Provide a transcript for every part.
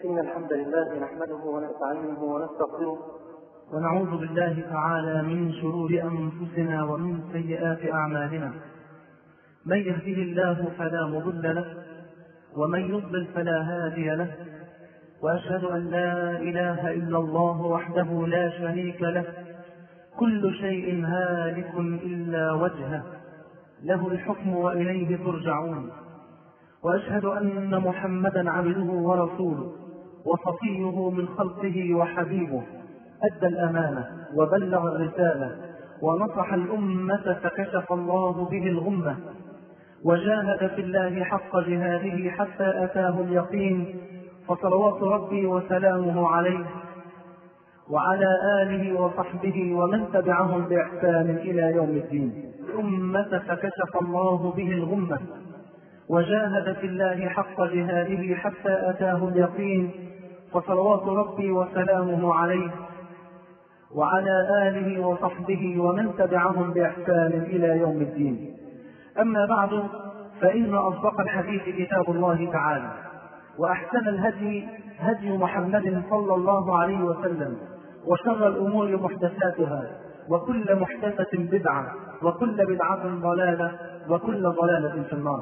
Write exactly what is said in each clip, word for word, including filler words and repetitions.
إن الحمد لله نحمده ونستعينه ونستغفره ونعوذ بالله تعالى من شرور أنفسنا ومن سيئات أعمالنا. من يهده الله فلا مضل له ومن يضلل فلا هادي له، وأشهد أن لا إله إلا الله وحده لا شريك له، كل شيء هالك إلا وجهه، له الحكم وإليه ترجعون. وأشهد أن محمدا عبده ورسوله وصفيه من خلقه وحبيبه، أدى الأمانة وبلغ الرسالة ونصح الأمة فكشف الله به الغمة، وجاهد في الله حق جهاده حتى أتاه اليقين، فصلوات ربي وسلامه عليه وعلى آله وصحبه ومن تبعهم بإحسان إلى يوم الدين. الأمة فكشف الله به الغمة، وجاهد في الله حق جهاده حتى أتاه اليقين، فصلوات ربي وسلامه عليه وعلى آله وصحبه ومن تبعهم بإحسان إلى يوم الدين. أما بعد، فإن أصدق الحديث كتاب الله تعالى، وأحسن الهدي هدي محمد صلى الله عليه وسلم، وشر الأمور محدثاتها، وكل محدثة بدعة، وكل بدعة ضلالة، وكل ضلالة في النار.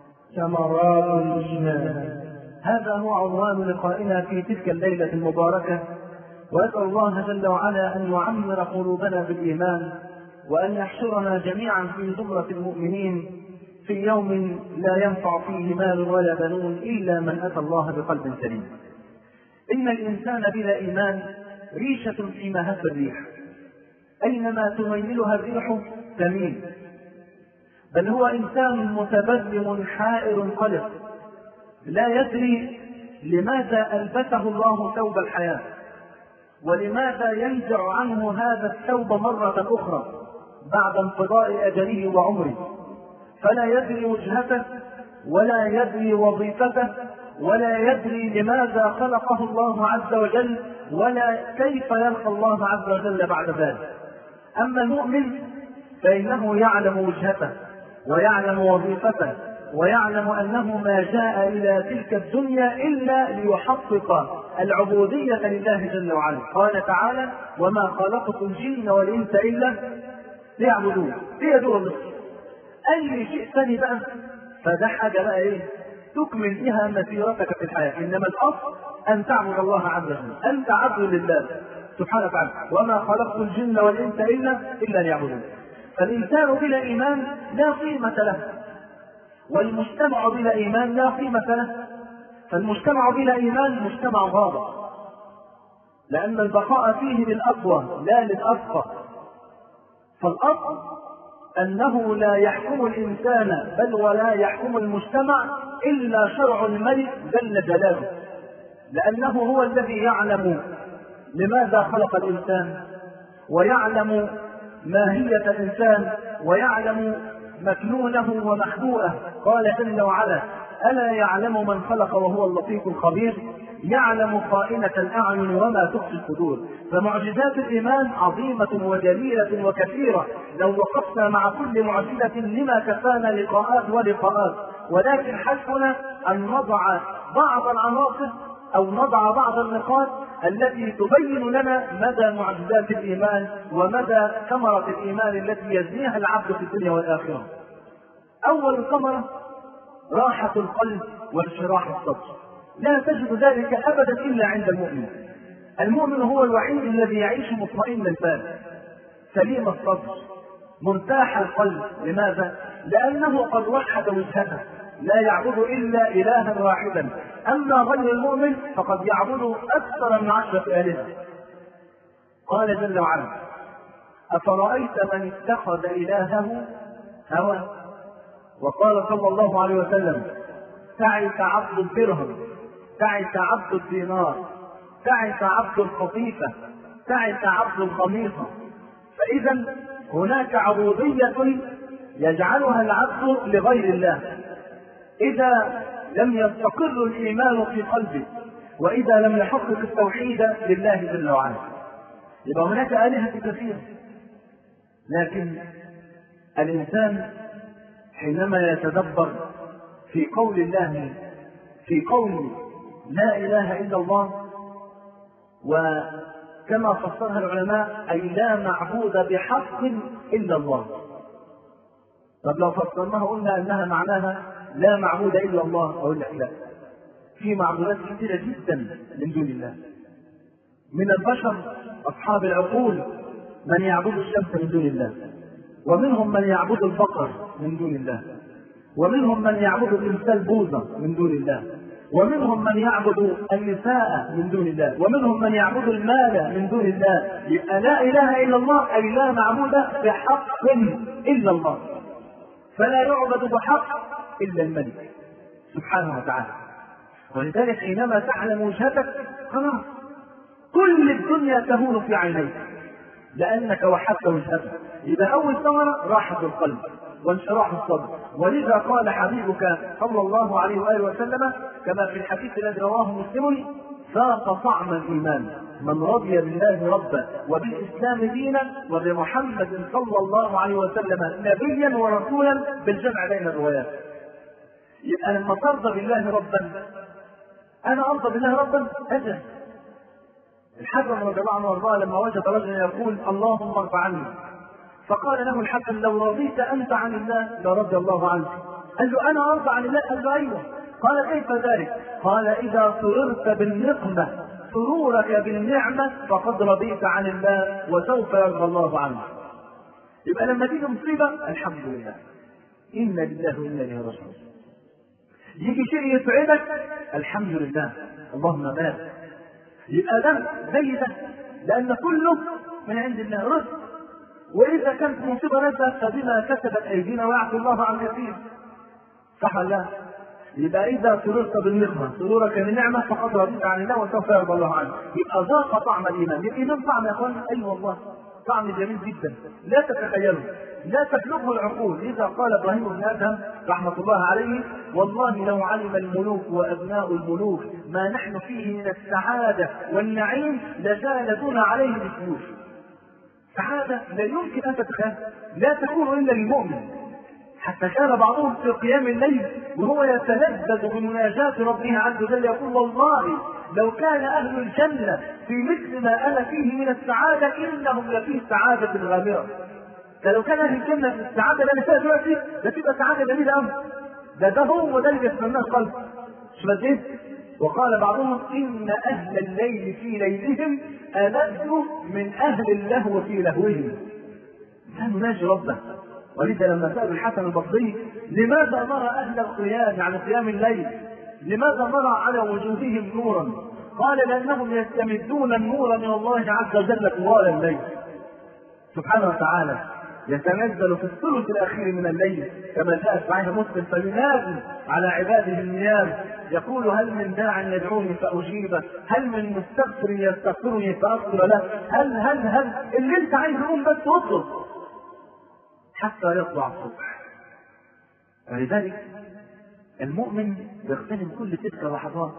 ثمرات الإيمان، هذا هو عنوان لقائنا في تلك الليلة المباركة، وأسأل الله جل وعلا أن يعمر قلوبنا بالإيمان، وأن يحشرنا جميعا في زمرة المؤمنين في يوم لا ينفع فيه مال ولا بنون إلا من أتى الله بقلب سليم. إن الإنسان بلا إيمان ريشة في مهب الريح، أينما تميلها الريح تميل، بل هو إنسان متبذم حائر قلق، لا يدري لماذا ألبسه الله ثوب الحياة، ولماذا ينزع عنه هذا الثوب مرة أخرى بعد انقضاء أجله وعمره، فلا يدري وجهته ولا يدري وظيفته ولا يدري لماذا خلقه الله عز وجل، ولا كيف يلقى الله عز وجل بعد ذلك. أما المؤمن فإنه يعلم وجهته ويعلم وظيفته، ويعلم أنه ما جاء إلى تلك الدنيا إلا ليحقق العبودية لله جل وعلا. قال تعالى: وما خلقت الجن والإنس إلا ليعبدون. هي دور النصر، أي شيء ثاني بقى فده حاجة بقى إيه تكمل بها مسيرتك في الحياة، إنما الأصل أن تعبد الله عز وجل، أنت عبد لله سبحانه وتعالى. وما خلقت الجن والإنس إلا إلا ليعبدون. فالإنسان بلا إيمان لا قيمة له، والمجتمع بلا إيمان لا قيمة له. فالمجتمع بلا إيمان مجتمع غابة، لأن البقاء فيه للأقوى لا للأفقر. فالأصل أنه لا يحكم الإنسان بل ولا يحكم المجتمع إلا شرع الملك جل جلاله، لأنه هو الذي يعلم لماذا خلق الإنسان، ويعلم ماهية الإنسان، ويعلم مكنونه ومخبوءه. قال جل وعلا: ألا يعلم من خلق وهو اللطيف الخبير، يعلم خائنة الأعين وما تخفي الصدور. فمعجزات الإيمان عظيمة وجليلة وكثيرة، لو وقفنا مع كل معجزة لما كفانا لقاءات ولقاءات، ولكن حسبنا أن نضع بعض العناصر أو نضع بعض النقاط التي تبين لنا مدى معجزات الإيمان ومدى ثمرة الإيمان التي يزنيها العبد في الدنيا والآخرة. أول ثمرة راحة القلب وانشراح الصدر، لا تجد ذلك أبدا إلا عند المؤمن. المؤمن هو الوحيد الذي يعيش مطمئن البال سليم الصدر مرتاح القلب. لماذا؟ لأنه قد وحد وجهته، لا يعبد إلا إلها واحدا. أما غير المؤمن فقد يعبد أكثر من عشرة آلهة. قال جل وعلا: أفرأيت من اتخذ إلهه هوى. وقال صلى الله عليه وسلم: تعس عبد الدرهم، تعس عبد الدينار، تعس عبد القطيفة، تعس عبد الخميصة. فإذا هناك عبودية يجعلها العبد لغير الله إذا لم يستقر الإيمان في قلبه، وإذا لم يحقق التوحيد لله جل وعلا. يبقى هناك آلهة كثيرة، لكن الإنسان حينما يتدبر في قول الله في قول لا إله إلا الله، وكما فسرها العلماء أي لا معبود بحق إلا الله. طب لو فسرناها قلنا أنها معناها لا معبود إلا الله، أقول لك لا، في معبودات كثيرة جدا من دون الله. من البشر أصحاب العقول من يعبد الشمس من دون الله، ومنهم من يعبد البقر من دون الله، ومنهم من يعبد التمثال بوذا من دون الله، ومنهم من يعبد النساء من دون الله، ومنهم من يعبد المال من دون الله. يبقى لا إله إلا الله أي لا معبود بحق إلا الله، فلا يعبد بحق إلا الملك سبحانه وتعالى. ولذلك حينما تعلم وجهتك خلاص كل الدنيا تهون في عينيك لأنك وحدت وجهتك. إذا أول ثمرة راحة القلب وانشراح الصدر. ولذا قال حبيبك صلى الله عليه وآله وسلم كما في الحديث الذي رواه مسلم: ذاق طعم الإيمان من رضي بالله ربا وبالإسلام دينا وبمحمد صلى الله عليه وسلم نبيا ورسولا، بالجمع بين الروايات. يبقى لما ترضى بالله ربا، أنا أرضى بالله ربا أجل. الحسن رضي الله عنه وارضاه لما وجد رجلا يقول: اللهم ارض عني، فقال له الحسن: لو رضيت أنت عن الله لرضي الله عنك. قال له: أنا أرضى عن الله؟ قال له: أيوه. قال: كيف ذلك؟ قال: إذا سررت بالنقمة سرورك بالنعمة فقد رضيت عن الله وسوف يرضى الله عنك. يبقى لما تيجي مصيبة الحمد لله، إنا لله وإنا إليه راجعون. يجي شيء يسعدك الحمد لله، اللهم بارك. يبقى ده زي ده، لأن كله من عند الله رزق. وإذا كانت مصيبة نزلت فبما كسبت أيدينا ويعفو الله عن كثير، صح ولا لا؟ يبقى إذا سررت بالنعمة سرورك بالنعمة فقد رضيت عن الله وسوف يرضى الله عنك. يبقى ذاق طعم الإيمان. الإيمان طعم يا أخوان، أي أيوة والله طعم جميل جدا لا تتخيله، لا تبلغه العقول. إذا قال إبراهيم بن آدم رحمة الله عليه: والله لو علم الملوك وأبناء الملوك ما نحن فيه من السعادة والنعيم لجالدونا عليه بالسيوف. سعادة لا يمكن أن تتخيل، لا تكون إلا للمؤمن. حتى كان بعضهم في قيام الليل وهو يتلذذ بمناجاة ربه عز وجل يقول: والله لو كان أهل الجنة في مثل ما أنا فيه من السعادة إنهم لفي سعادة غامرة. فلو كان أهل الجنة في السعادة اللي أنا فيها دلوقتي ده تبقى سعادة جميلة أوي. ده ده هو ده اللي يتمناه القلب. شو بديه؟ وقال بعضهم: إن أهل الليل في ليلهم ألذ من أهل اللهو في لهوهم. كانوا ناجي ربه. ولذا لما سأل الحسن البصري: لماذا نرى أهل القيام يعني قيام الليل لماذا نرى على وجوههم نورا؟ قال: لأنهم يستمدون النور من الله عز وجل طوال الليل سبحانه وتعالى. يتنزل في الثلث الأخير من الليل كما جاء في صحيح مسلم: فينادي على عباده النيام يقول: هل من داع يدعوني فأجيبه، هل من مستغفر يستغفرني فأغفر له، هل هل هل اللي انت عايز تقوم بس اطلب حتى يطلع الصبح. ولذلك المؤمن يغتنم كل تلك اللحظات.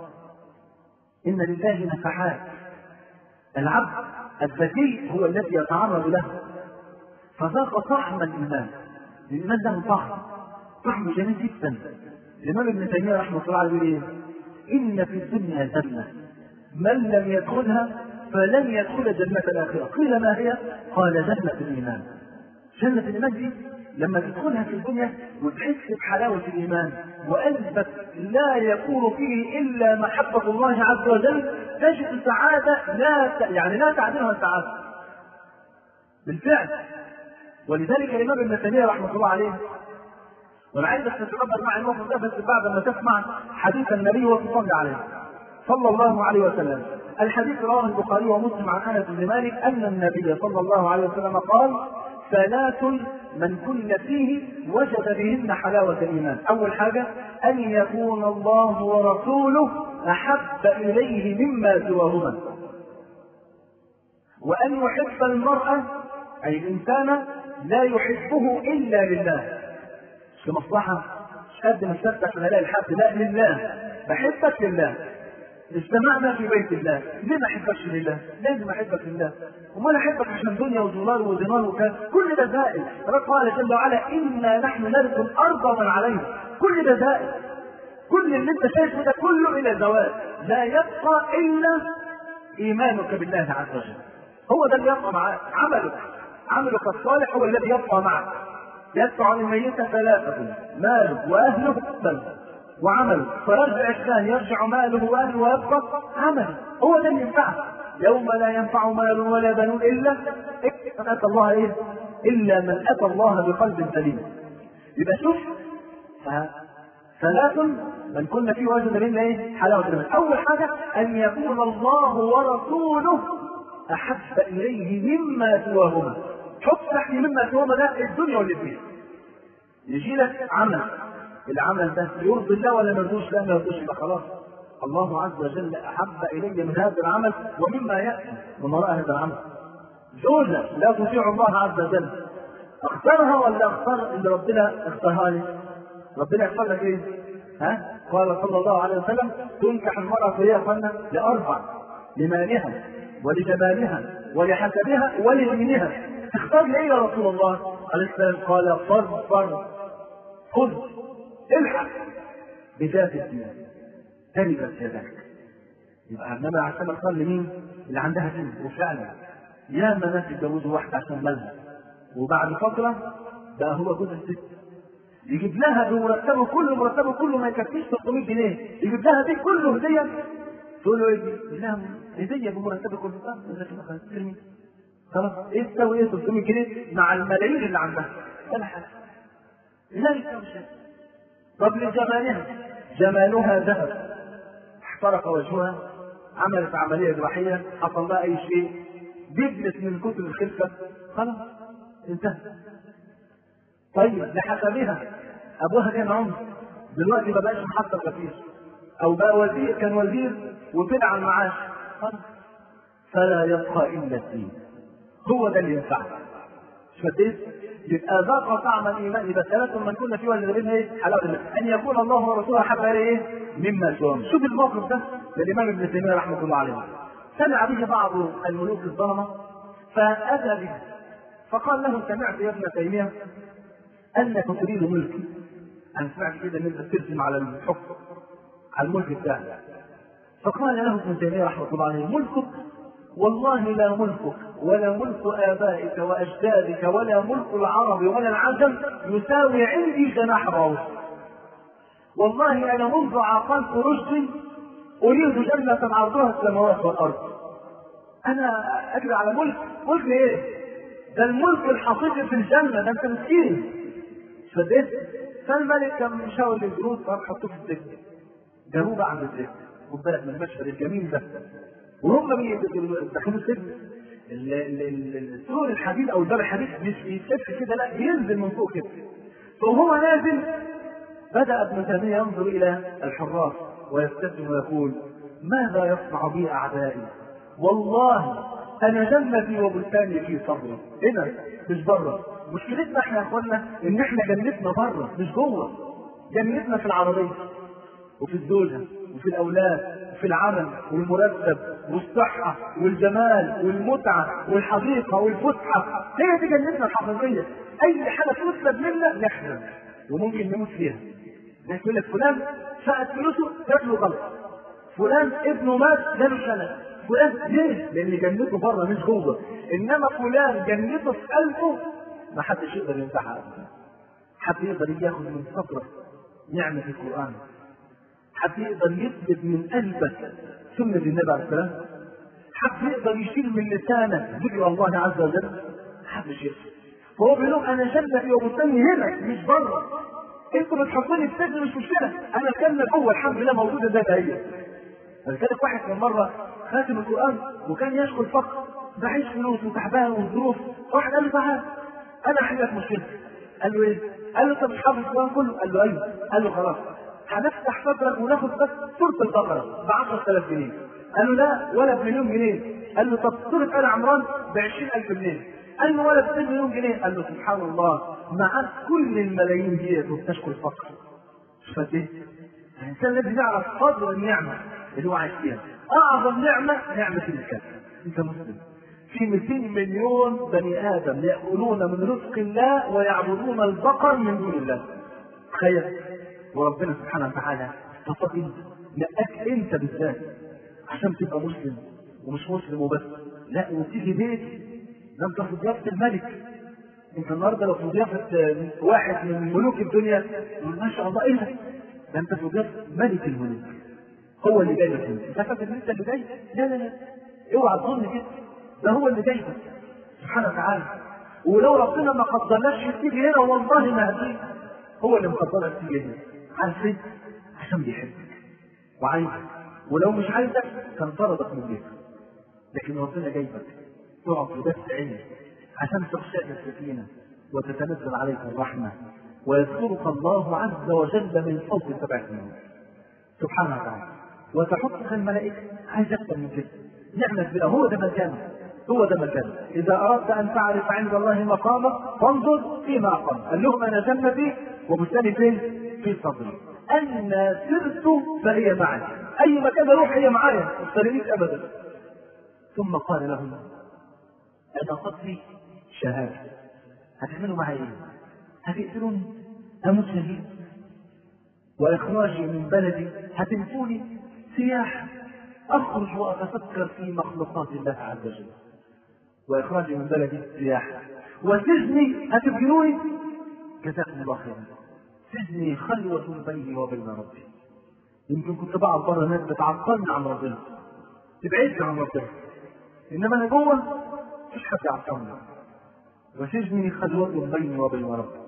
إن لله نفحات. العبد الذكي هو الذي يتعرض له، فذاق طعم الإيمان. الإيمان له طعم طعم جميل جدا. الإمام ابن تيمية رحمه الله عليه يقول: إن في الدنيا جنة من لم يدخلها فلن يدخل جنة الآخرة. قيل: ما هي؟ قال: جنة الإيمان. جنة الإيمان دي لما تدخلها في الدنيا وتحس بحلاوة الإيمان وقلبك لا يكون فيه إلا محبة الله عز وجل، تجد سعادة لا ت... يعني لا تعدلها السعادة بالفعل. ولذلك الإمام ابن تيمية رحمه الله عليه، وأنا عايزك تتدبر معي الموقف ده بس بعد ما تسمع حديث النبي وتصلي عليه صلى الله عليه وسلم. الحديث رواه البخاري ومسلم عن أنس بن مالك أن النبي صلى الله عليه وسلم قال: ثلاث من كن فيه وجد بهن حلاوة الإيمان. أول حاجة أن يكون الله ورسوله أحب إليه مما سواهما، وأن يحب المرأة أي الإنسان لا يحبه إلا لله، مش كمصلحة، مش قد ما استفتح من هلاقي الحب، لا لله، بحبك لله. اجتمعنا في بيت الله، ليه ما احبكش لله؟ لازم احبك لله. وما انا احبك عشان دنيا ودولار ودينار وكذا، كل ده زائل. رب قال جل وعلا: انا نحن نرث الارض ومن عليها. كل ده زائل. كل اللي انت شايفه ده كله الى زوال، لا يبقى الا ايمانك بالله عز وجل، هو ده اللي يبقى معاك. عملك عملك الصالح هو الذي يبقى معك. يدفع عن الميت ثلاثة: ماله واهله بل وعمله، فيرجع الثاني يرجع ماله واهله ويبقى عمله، هو ده اللي ينفعك. يوم لا ينفع مال ولا بنون الا من اتى الله ايه؟ الا من اتى الله بقلب سليم. يبقى شوف ثلاث من كنا فيه وجد منه ايه؟ حلاوه الايمان. اول حاجه ان يكون الله ورسوله احب اليه مما سواهما. حط تحت مما سواهما ده الدنيا واللي فيها. يجي لك عمل، العمل ده يرضي الله ولا ما يرضوش؟ لا ما يرضوش، يبقى خلاص الله عز وجل احب الي من هذا العمل ومما ياتي من وراء هذا العمل. زوجة لا تطيع الله عز وجل، اختارها ولا اختار اللي ربنا اختارها لي؟ ربنا يختار لك ايه؟ ها؟ قال صلى الله عليه وسلم: تنكح المرأة فهي فن لأربع: لمالها ولجمالها ولحسبها ولدينها. تختار لي ايه يا رسول الله عليه السلام؟ قال: فاظفر، خذ، الحق بذات الدين تربت يدك. يبقى النبي عليه السلام اختار لمين؟ اللي عندها دين. وفعلا يا ما ناس يتجوزوا واحدة عشان مالها، وبعد فترة بقى هو جوز الست، يجيب لها بمرتبه كله، مرتبه كله ما يكفيش ثلاثمية جنيه، يجيب لها دي كله هدية. تقول له ايه دي؟ يقول لها هدية بمرتبه كله. يقول لك خلاص خلاص ايه تساوي ايه ثلاثمية جنيه مع الملايين اللي عندها؟ ولا حاجة، لا يساوي شيء. طب لجمالها، جمالها ذهب، احترق وجهها، عملت عملية جراحية، حصل لها اي شيء، جبنت من كتر الخلفة، خلاص انتهى. طيب لحسبها، ابوها كان عمر، دلوقتي ما بقاش محصل كثير، او بقى وزير، كان وزير وطلع على المعاش، خلاص فلا يبقى الا الدين، هو ده اللي ينفعك. مش فديت؟ يبقى ذاق طعم الايمان. يبقى ثلاثة من كنا فيه ولا غيرنا ايه؟ حلاوه الايمان، ان يكون الله ورسوله احب اليه ايه؟ مما سواهم. شوف الموقف ده للامام ابن تيميه رحمه الله عليه، سمع به بعض الملوك الظلمه فاتى به فقال له: سمعت يا ابن تيميه انك تريد ملكي، انا سمعت كده ان انت ترسم على الحكم على الملك بتاعك. فقال له ابن تيميه رحمه الله عليه: ملكك؟ والله لا ملكك ولا ملك آبائك وأجدادك ولا ملك العرب ولا العجم يساوي عندي جناح بعوض. والله أنا منذ عقلت رشدي أريد جنة عرضها السماوات والأرض. أنا أجري على ملك، ملك إيه؟ ده الملك الحقيقي في الجنة، ده أنت مسكين. فديت؟ فالملك كان مشاور للجنود فقام حطوه في السجن، جابوه بقى عند السجن، خد بالك من المشهد الجميل ده. وهم بيدخلوا السجن، السور الحديد او الباب الحديد مش بيتلف كده، لا بينزل من فوق كده. فهو نازل بدا ابن تيميه ينظر الى الحراس ويبتسم ويقول: ماذا يصنع بي اعدائي؟ والله انا جنتي وبستاني في صبري، هنا مش بره. مشكلتنا احنا يا اخوانا ان احنا جنتنا بره مش جوه. جنتنا في العربيه وفي الزوجه وفي الاولاد وفي العمل والمرتب والصحه والجمال والمتعه والحديقه والفسحه، هي دي جنتنا الحقيقيه. اي حاجه تطلب منا نحلم وممكن نموت فيها. يقول لك فلان فقد فلوسه جات له غلط، فلان ابنه مات جاله شلل، فلان ليه؟ لان جنته بره مش جوه. انما فلان جنته في قلبه ما حدش يقدر ينتهى ابدا. حد يقدر ياخذ من صدرك نعمه القران، حد يقدر يثبت من قلبك سنه النبي عليه السلام، حد يقدر يشيل من لسانك ذكر الله عز وجل، محدش يقدر. فهو بيقول لهم انا جنتي وبستاني هنا مش بره. انتوا بتحطوني في سجن مش مشكله، انا الجنه جوه الحمد لله موجوده زي ما هي. فلذلك واحد من مره خاتم القران وكان يشكو الفقر، معيش فلوس وتعبان والظروف، واحد قال له: تعال انا احل لك مشكله. قال له: ايه؟ قال له: انت مش حافظ القران كله؟ قال له: ايوه. قال له: خلاص هنفتح صدرك وناخد بس سوره البقره ب عشرة آلاف جنيه. قال له: لا ولا بمليون جنيه. قال له: طب سوره ال عمران ب عشرين ألف جنيه. قال له: ولا ب مليون جنيه. قال له: سبحان الله، معاك كل الملايين ديت وبتشكو الفقر. فايه؟ الانسان الذي يعرف قدر النعمه اللي هو عايش فيها، اعظم نعمه نعمه الاسلام. انت مسلم، في مئتين مليون بني ادم ياكلون من رزق الله ويعبدون البقر من دون الله. تخيل. وربنا سبحانه وتعالى اختار انت، نقاك انت بالذات عشان تبقى مسلم، ومش مسلم وبس، لا وتيجي بيت ده انت في ضيافه الملك. انت النهارده لو في ضيافه واحد من ملوك الدنيا ما شاء الله ايه ده؟ ده انت في ضيافه ملك الملوك، هو اللي جايبك انت. انت فاكر ان انت اللي جاي؟ لا لا لا، اوعى تظن كده، ده هو اللي جايبك سبحانه وتعالى. ولو ربنا ما قدرناش تيجي هنا والله ما هتيجي، هو اللي مقدرك تيجي هنا. عارف ليه؟ عشان بيحبك وعايزك، ولو مش عايزك كان طردك من بيتك، لكن ربنا جايبك تقعد في بس عينك عشان تخشاك السكينه وتتنزل عليك الرحمه ويذكرك الله عز وجل من فوق سبع سنين سبحانه وتعالى، وتحطك الملائكه. عايز اكثر من كده، نعمه بلا. هو ده مكانه، هو ده مكانه. اذا اردت ان تعرف عند الله مقامك فانظر فيما اقام. قال لهم انا جنتي وبستاني فين؟ في صدري. أن سرت فهي معي، أي مكان أروح هي معايا، ما تسترينيش أبدا. ثم قال لهم أنا قتلي شهادة، هتعملوا معي إيه؟ هتقتلوني أموت شهيد، وإخراجي من بلدي هتنفوني سياح، أخرج وأتفكر في مخلوقات الله عز وجل، وإخراجي من بلدي سياح، وسجني هتبجنوني. جزاكم الله خيرا. سجني خلوة بيني وبين ربي. يمكن كنت بعض بره الناس بتعطلني عن ربنا، تبعدني عن ربنا، انما انا جوه مفيش حد يعطلني. وسجني خلوة بيني وبين ربي.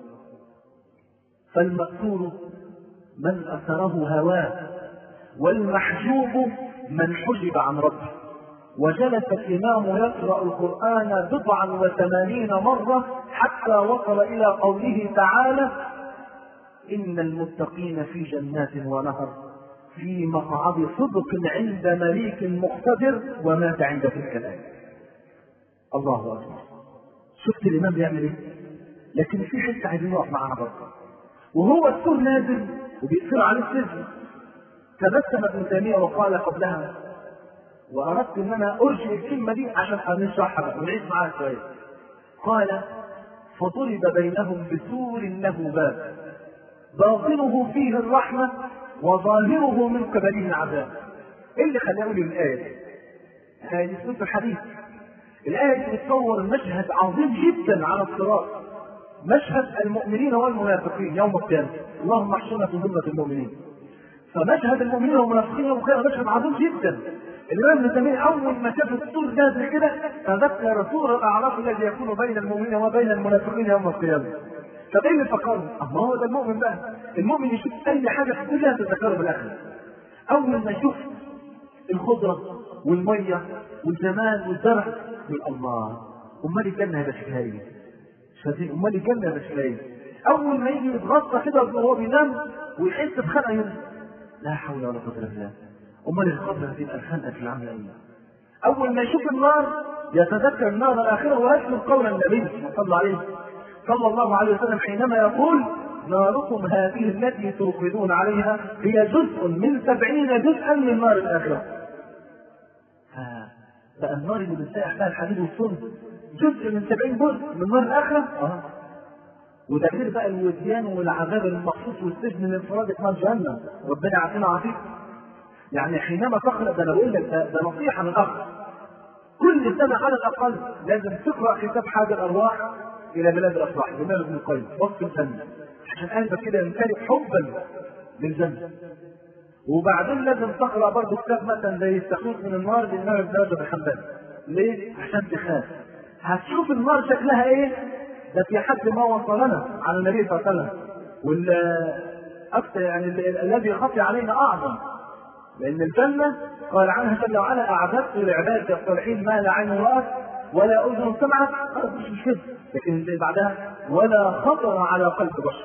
فالمأثور من أثره هواه، والمحجوب من حجب عن ربه. وجلس الإمام يقرأ القرآن بضعا وثمانين مرة حتى وصل إلى قوله تعالى إن المتقين في جنات ونهر في مقعد صدق عند مليك مقتدر. ومات عند تلك الآية. الله أكبر. شفت الإمام بيعمل إيه؟ لكن في حتة عايزين نقف معاها برضه، وهو السور نازل وبيصير عليه السجن. تبسم ابن تيمية وقال قبلها، وأردت أن أنا أرجع الكلمة دي عشان نشرحها بقى ونعيش معاها شوية. قال فضرب بينهم بسور له باب باطنه فيه الرحمة وظاهره من قبله العذاب. ايه اللي خلاه يقول الآية دي؟ الآية دي سورة الحديث. الآية دي بتصور مشهد عظيم جدا على الصراط، مشهد المؤمنين والمنافقين يوم القيامة. اللهم احشرنا في ذمة المؤمنين. فمشهد المؤمنين والمنافقين يوم القيامة مشهد عظيم جدا. الإمام ابن تيمية أول ما شاف السور نازل كده تذكر سور الأعراف الذي يكون بين المؤمنين وبين المنافقين يوم القيامة. طب ايه اللي فكرني؟ اما هو ده المؤمن بقى. المؤمن يشوف اي حاجه في الدنيا تذكره بالاخره. اول ما يشوف الخضره والميه والجمال والزرع يقول الله، امال الجنه هيبقى شكلها ايه؟ شايفين امال الجنه هيبقى شكلها ايه؟ اول ما يجي يتغطى كده وهو بينام ويحس بخنقه يقول لا حول ولا قوه الا بالله، امال الخضره هتبقى الخنقه في العمل ايه؟ اول ما يشوف النار يتذكر النار الاخره ويسمع قول النبي صلى الله عليه صلى الله عليه وسلم حينما يقول ناركم هذه التي توقدون عليها هي جزء من سبعين جزءا من نار الآخرة. بقى النار اللي بنسيح فيها الحديد والصلب جزء من سبعين جزء من نار الآخرة. اه وده غير بقى الوديان والعذاب المخصوص والسجن الانفرادي في نار جهنم. ربنا يعافينا ويعافيك. يعني حينما تقرأ، ده انا بقول لك ده نصيحة من أخ، كل سنة على الأقل لازم تقرأ كتاب حاجة الأرواح إلى بلاد الأفراح لإمام ابن القيم وصف الجنة، عشان قلبك كده يمتلئ حبا للجنة. وبعدين لازم تقرأ برضه كتاب مثلا زي التخويف من النار للإمام ابن رجب الحنبلي. ليه؟ عشان تخاف. هتشوف النار شكلها إيه؟ ده في حد ما وصلنا على النبي صلى الله عليه وسلم. والأكثر يعني الذي خفي علينا أعظم، لأن الجنة قال عنها جل وعلا أعددت لعبادي الصالحين ما لا عين رأت ولا أذن سمعت. خلاص مش مش كده، لكن اللي بعدها ولا خطر على قلب بشر.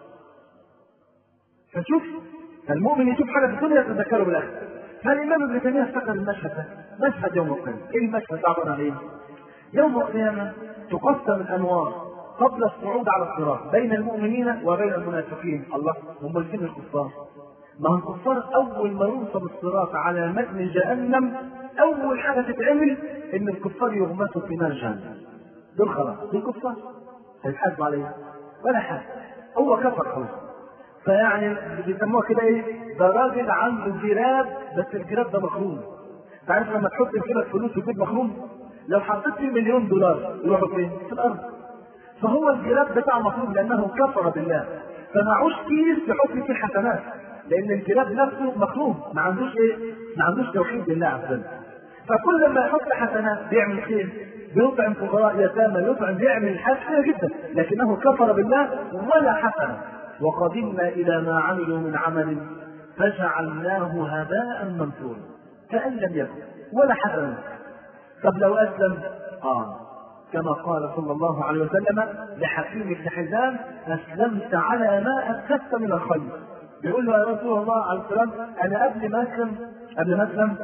فشوف المؤمن يشوف حاجة في الدنيا يتذكره بالآخرة. فالإمام ابن تيمية افتكر المشهد ده، مشهد يوم القيامة. إيه المشهد ده عبارة عن إيه؟ يوم القيامة تقسم الأنوار قبل الصعود على الصراط بين المؤمنين وبين المنافقين. الله، هم الجن الكفار. ما هو الكفار أول ما ينصب الصراط على متن جهنم أول حاجة تتعمل إن الكفار يغمسوا في نار جهنم. دول خلاص، دول كفار هيتحاسبوا عليها ولا حاجة، هو كفر خلاص. فيعني بيسموها كده ايه؟ ده راجل عنده جراب بس الجراب ده مخروم. تعرف لما تحط كده فلوس في جيب مخروم، لو حطيت فيه مليون دولار يروحوا فين؟ في الارض. فهو الجراب بتاعه مخروم لانه كفر بالله، فمعوش كيس يحط فيه حسنات، لان الجراب نفسه مخروم، ما عندوش ايه؟ ما عندوش توحيد لله عز وجل. فكل ما يحط حسنات بيعمل خير، بيطعم فقراء يتامى، يطعم، بيعمل حاجه جدا، لكنه كفر بالله ولا حسنه. وقدمنا الى ما عملوا من عمل فجعلناه هباء منثورا كأن لم يكن ولا حسنه. طب لو اسلم؟ اه كما قال صلى الله عليه وسلم لحكيم بن حزام: اسلمت على ما اسلمت من الخير. بيقول له: يا رسول الله عليه السلام، انا قبل ما اسلم قبل ما اسلم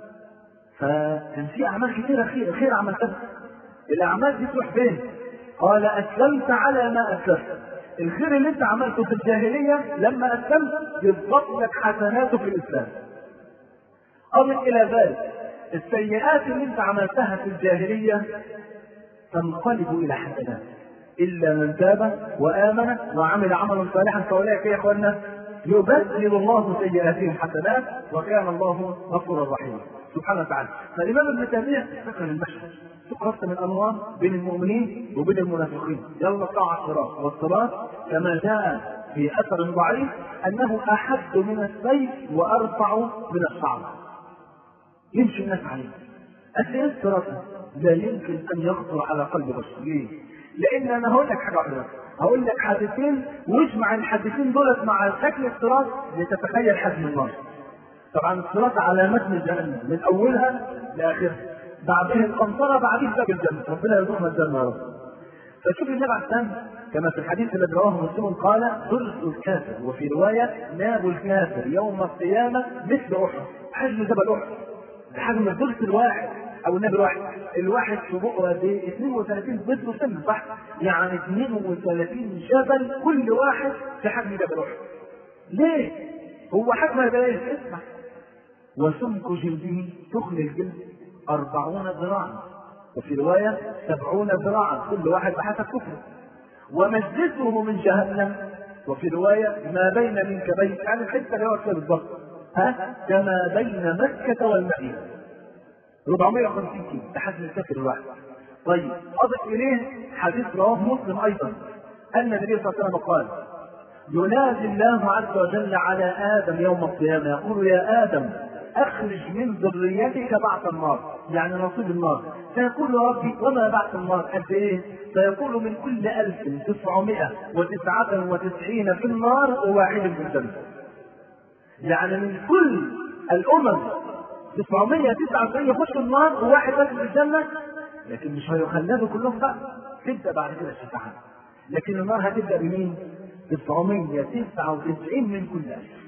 فكان في اعمال كثيره خير خير عملتها، الاعمال دي تروح فين؟ قال: اسلمت على ما اسلمت. الخير اللي انت عملته في الجاهليه لما اسلمت يضبط لك حسناته في الاسلام. اضف الى ذلك السيئات اللي انت عملتها في الجاهليه تنقلب الى حسنات، الا من تاب وامن وعمل عملا صالحا فاولئك يا اخوانا يبدل الله سيئاتهم حسنات وكان الله غفورا رحيما سبحانه وتعالى. فالامام ابن تيميه ذكر المشهد تقسم الانوار بين المؤمنين وبين المنافقين. يلا طاعة الصراط، والصراط كما جاء في اثر ضعيف انه احد من السيف وارفع من الشعر، يمشي الناس عليه. أسئلة الصراط لا يمكن أن يخطر على قلب بشر. ليه؟ لأن أنا هقول لك حاجة واحدة، هقول لك حديثين واجمع الحديثين دولت مع شكل الصراط لتتخيل حجم النار. طبعا الصراط على متن جهنم من أولها لآخرها، بعدها القنطرة، بعدها باب الجنة، ربنا يرزقنا الجنة يا رب. فشوف النبي عليه السلام كما في الحديث الذي رواه مسلم قال: ضرس الكافر، وفي رواية: ناب الكافر يوم القيامة مثل أحد، حجم جبل أحد، حجم الضرس الواحد او النبي الواحد. الواحد في بقره دي اثنين وثلاثين ضرس وسن، صح؟ يعني اثنين وثلاثين جبل، كل واحد في حجم جبل احد. ليه؟ هو حجمه ده ايه؟ اسمع: وسمك جلده، تخن الجلد أربعون ذراعا، وفي روايه سبعون ذراعا، كل واحد بحسب كفره. ومجلسه من جهنم، وفي روايه ما بين منكبيه، يعني الحته اللي هو كده بالضبط، ها كما بين مكه والمدينه، أربعمائة وخمسين كيلو، ده حجم الكافر الواحد. طيب اضف اليه حديث رواه مسلم ايضا ان النبي صلى الله عليه وسلم قال: ينادي الله عز وجل على ادم يوم القيامه يقول: يا ادم اخرج من ذريتك بعث النار، يعني نصيب النار. فيقول: يا ربي وما بعث النار؟ قد ايه؟ فيقول: من كل ألف تسعمائة وتسعة وتسعين في النار وواحد في الجنه. يعني من كل الامم تسعمائة وتسعة وتسعين يخشوا النار وواحد بس في الجنه، لكن مش هيخلدوا كلهم بقى، تبدا بعد كده الشفاعه. لكن النار هتبدا بمين؟ تسعمائة وتسعة وتسعين من كل ألف.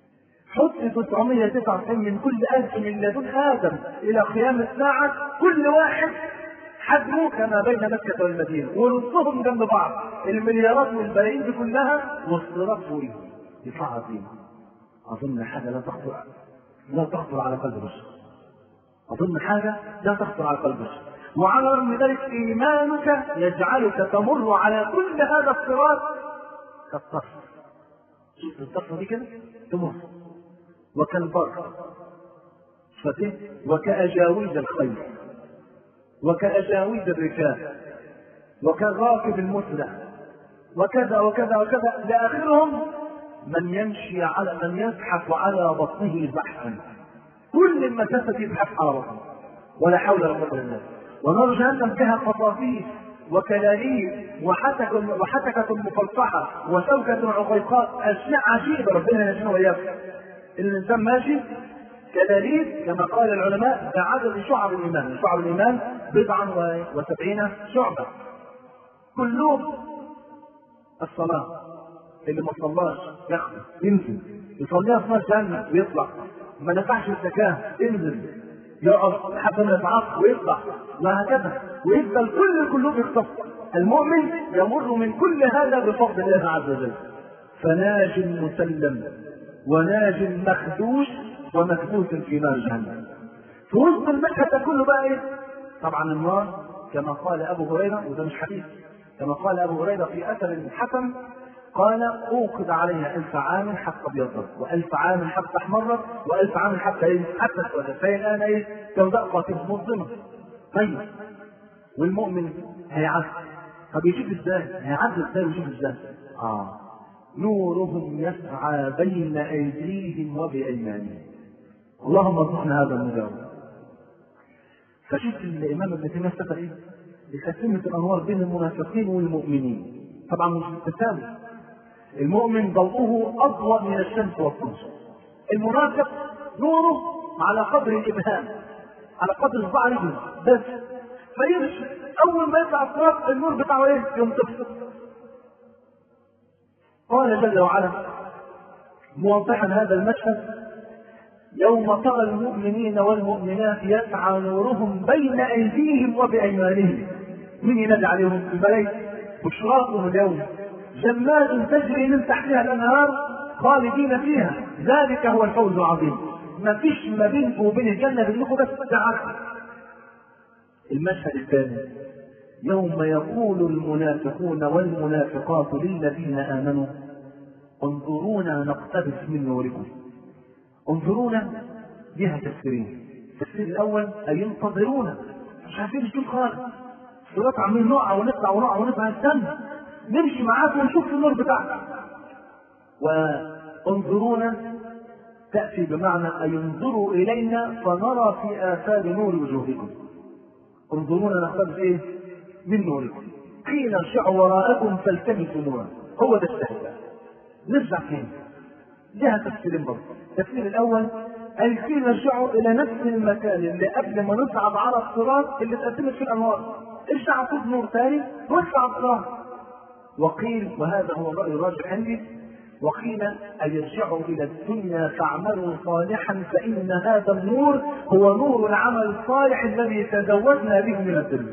حط تسعمائة وتسعة وتسعين من كل ألف من لدن آدم إلى قيام الساعة، كل واحد حجمه كما بين مكة والمدينة، ونصهم جنب بعض، المليارات والبلايين دي كلها، والصراط فوقيه يطلع عظيم. أظن حاجة لا تخطر لا تخطر على قلب بشر. أظن حاجة لا تخطر على قلب بشر. وعلى رغم ذلك إيمانك يجعلك تمر على كل هذا الصراط كالطفل. شوف الطفلة دي كده تمر، وكالبر وكأجاويد الخيل وكأجاويد الركاب وكالراكب المسرع وكذا وكذا وكذا لآخرهم من يمشي على من يزحف على بطنه زحفا، كل المسافة يزحف على بطنه ولا حول ولا قوة الا بالله. ونار جهنم فيها قطافيس وكلاليب وحتكة وحتكة مفلطحة وشوكة عقيقات، أشياء عجيبة ربنا يجزينا وإياكم. الإنسان ماشي كلاليب كما قال العلماء بعدد شعب الإيمان، شعب الإيمان بضعا وسبعين شعبة، كلهم الصلاة. اللي ما صلاش ياخد ينزل يصليها في نار جهنم ويطلع، ما نفعش الزكاة ينزل يقف لحد ما يتعاق ويطلع، وهكذا، ويفضل كل كلهم يختص. المؤمن يمر من كل هذا بفضل الله عز وجل، فناج مسلم وناج مخدوش ومكبوس في نار جهنم. في وسط المشهد كله بقى ايه؟ طبعا النار كما قال ابو هريره، وده مش حديث، كما قال ابو هريره في اثر حسن قال اوقد عليها ألف عام حتى ابيضت، وألف عام حتى احمرت، وألف عام حتى ايه؟ حتى اسودت، فهي الان ايه؟ سوداء قاتمه مظلمه. طيب والمؤمن هيعدي، طب يشوف ازاي؟ هيعدي ازاي ويشوف ازاي؟ اه نورهم يسعى بين ايديهم وبايمانهم. اللهم ارزقنا هذا النور. فشوف الامام ابن تيميه سفر ايه؟ بتقسيمه الانوار بين المنافقين والمؤمنين. طبعا مش بالتساوي، المؤمن ضوءه اضوء من الشمس والقمر، المنافق نوره على قدر الابهام، على قدر صباع رجله بس، فيمشي اول ما يطلع الصراط النور بتاعه ايه؟ ينطفئ. قال جل وعلا موضحا هذا المشهد: يوم ترى المؤمنين والمؤمنات يسعى نورهم بين ايديهم وبايمانهم. من ينادي عليهم؟ الملائكه. بشراكم اليوم جنات تجري من تحتها الانهار خالدين فيها ذلك هو الفوز العظيم. ما فيش ما بينكم وبين الجنه بينكم بس تعرفوا. المشهد الثاني: يوم يقول المنافقون والمنافقات للذين امنوا انظرونا نقتبس من نوركم. انظرونا لها تفسيرين. التفسير الاول اي انتظرونا، مش عارفين نشوف خالص، الصراط عاملين نقع ونطلع ونقع ونطلع، نستنى نمشي معاكم ونشوف النور بتاعكم. وانظرونا تاتي بمعنى اي انظروا الينا فنرى في اثار نور وجوهكم. انظرونا نقتبس ايه؟ من نوركم. قيل ارجعوا وراءكم فالتمسوا نورا. هو ده السهل. نرجع فين؟ لها تفسيرين برضه. التفسير الاول اي قيل ارجعوا الى نفس المكان اللي قبل ما نصعد على الصراط اللي اتقدمت في الانوار، ارجع خذ نور ثاني واطلع الصراط. وقيل، وهذا هو الراي الراجح عندي، وقيل ان يرجعوا الى الدنيا فاعملوا صالحا فان هذا النور هو نور العمل الصالح الذي تزودنا به من الدنيا.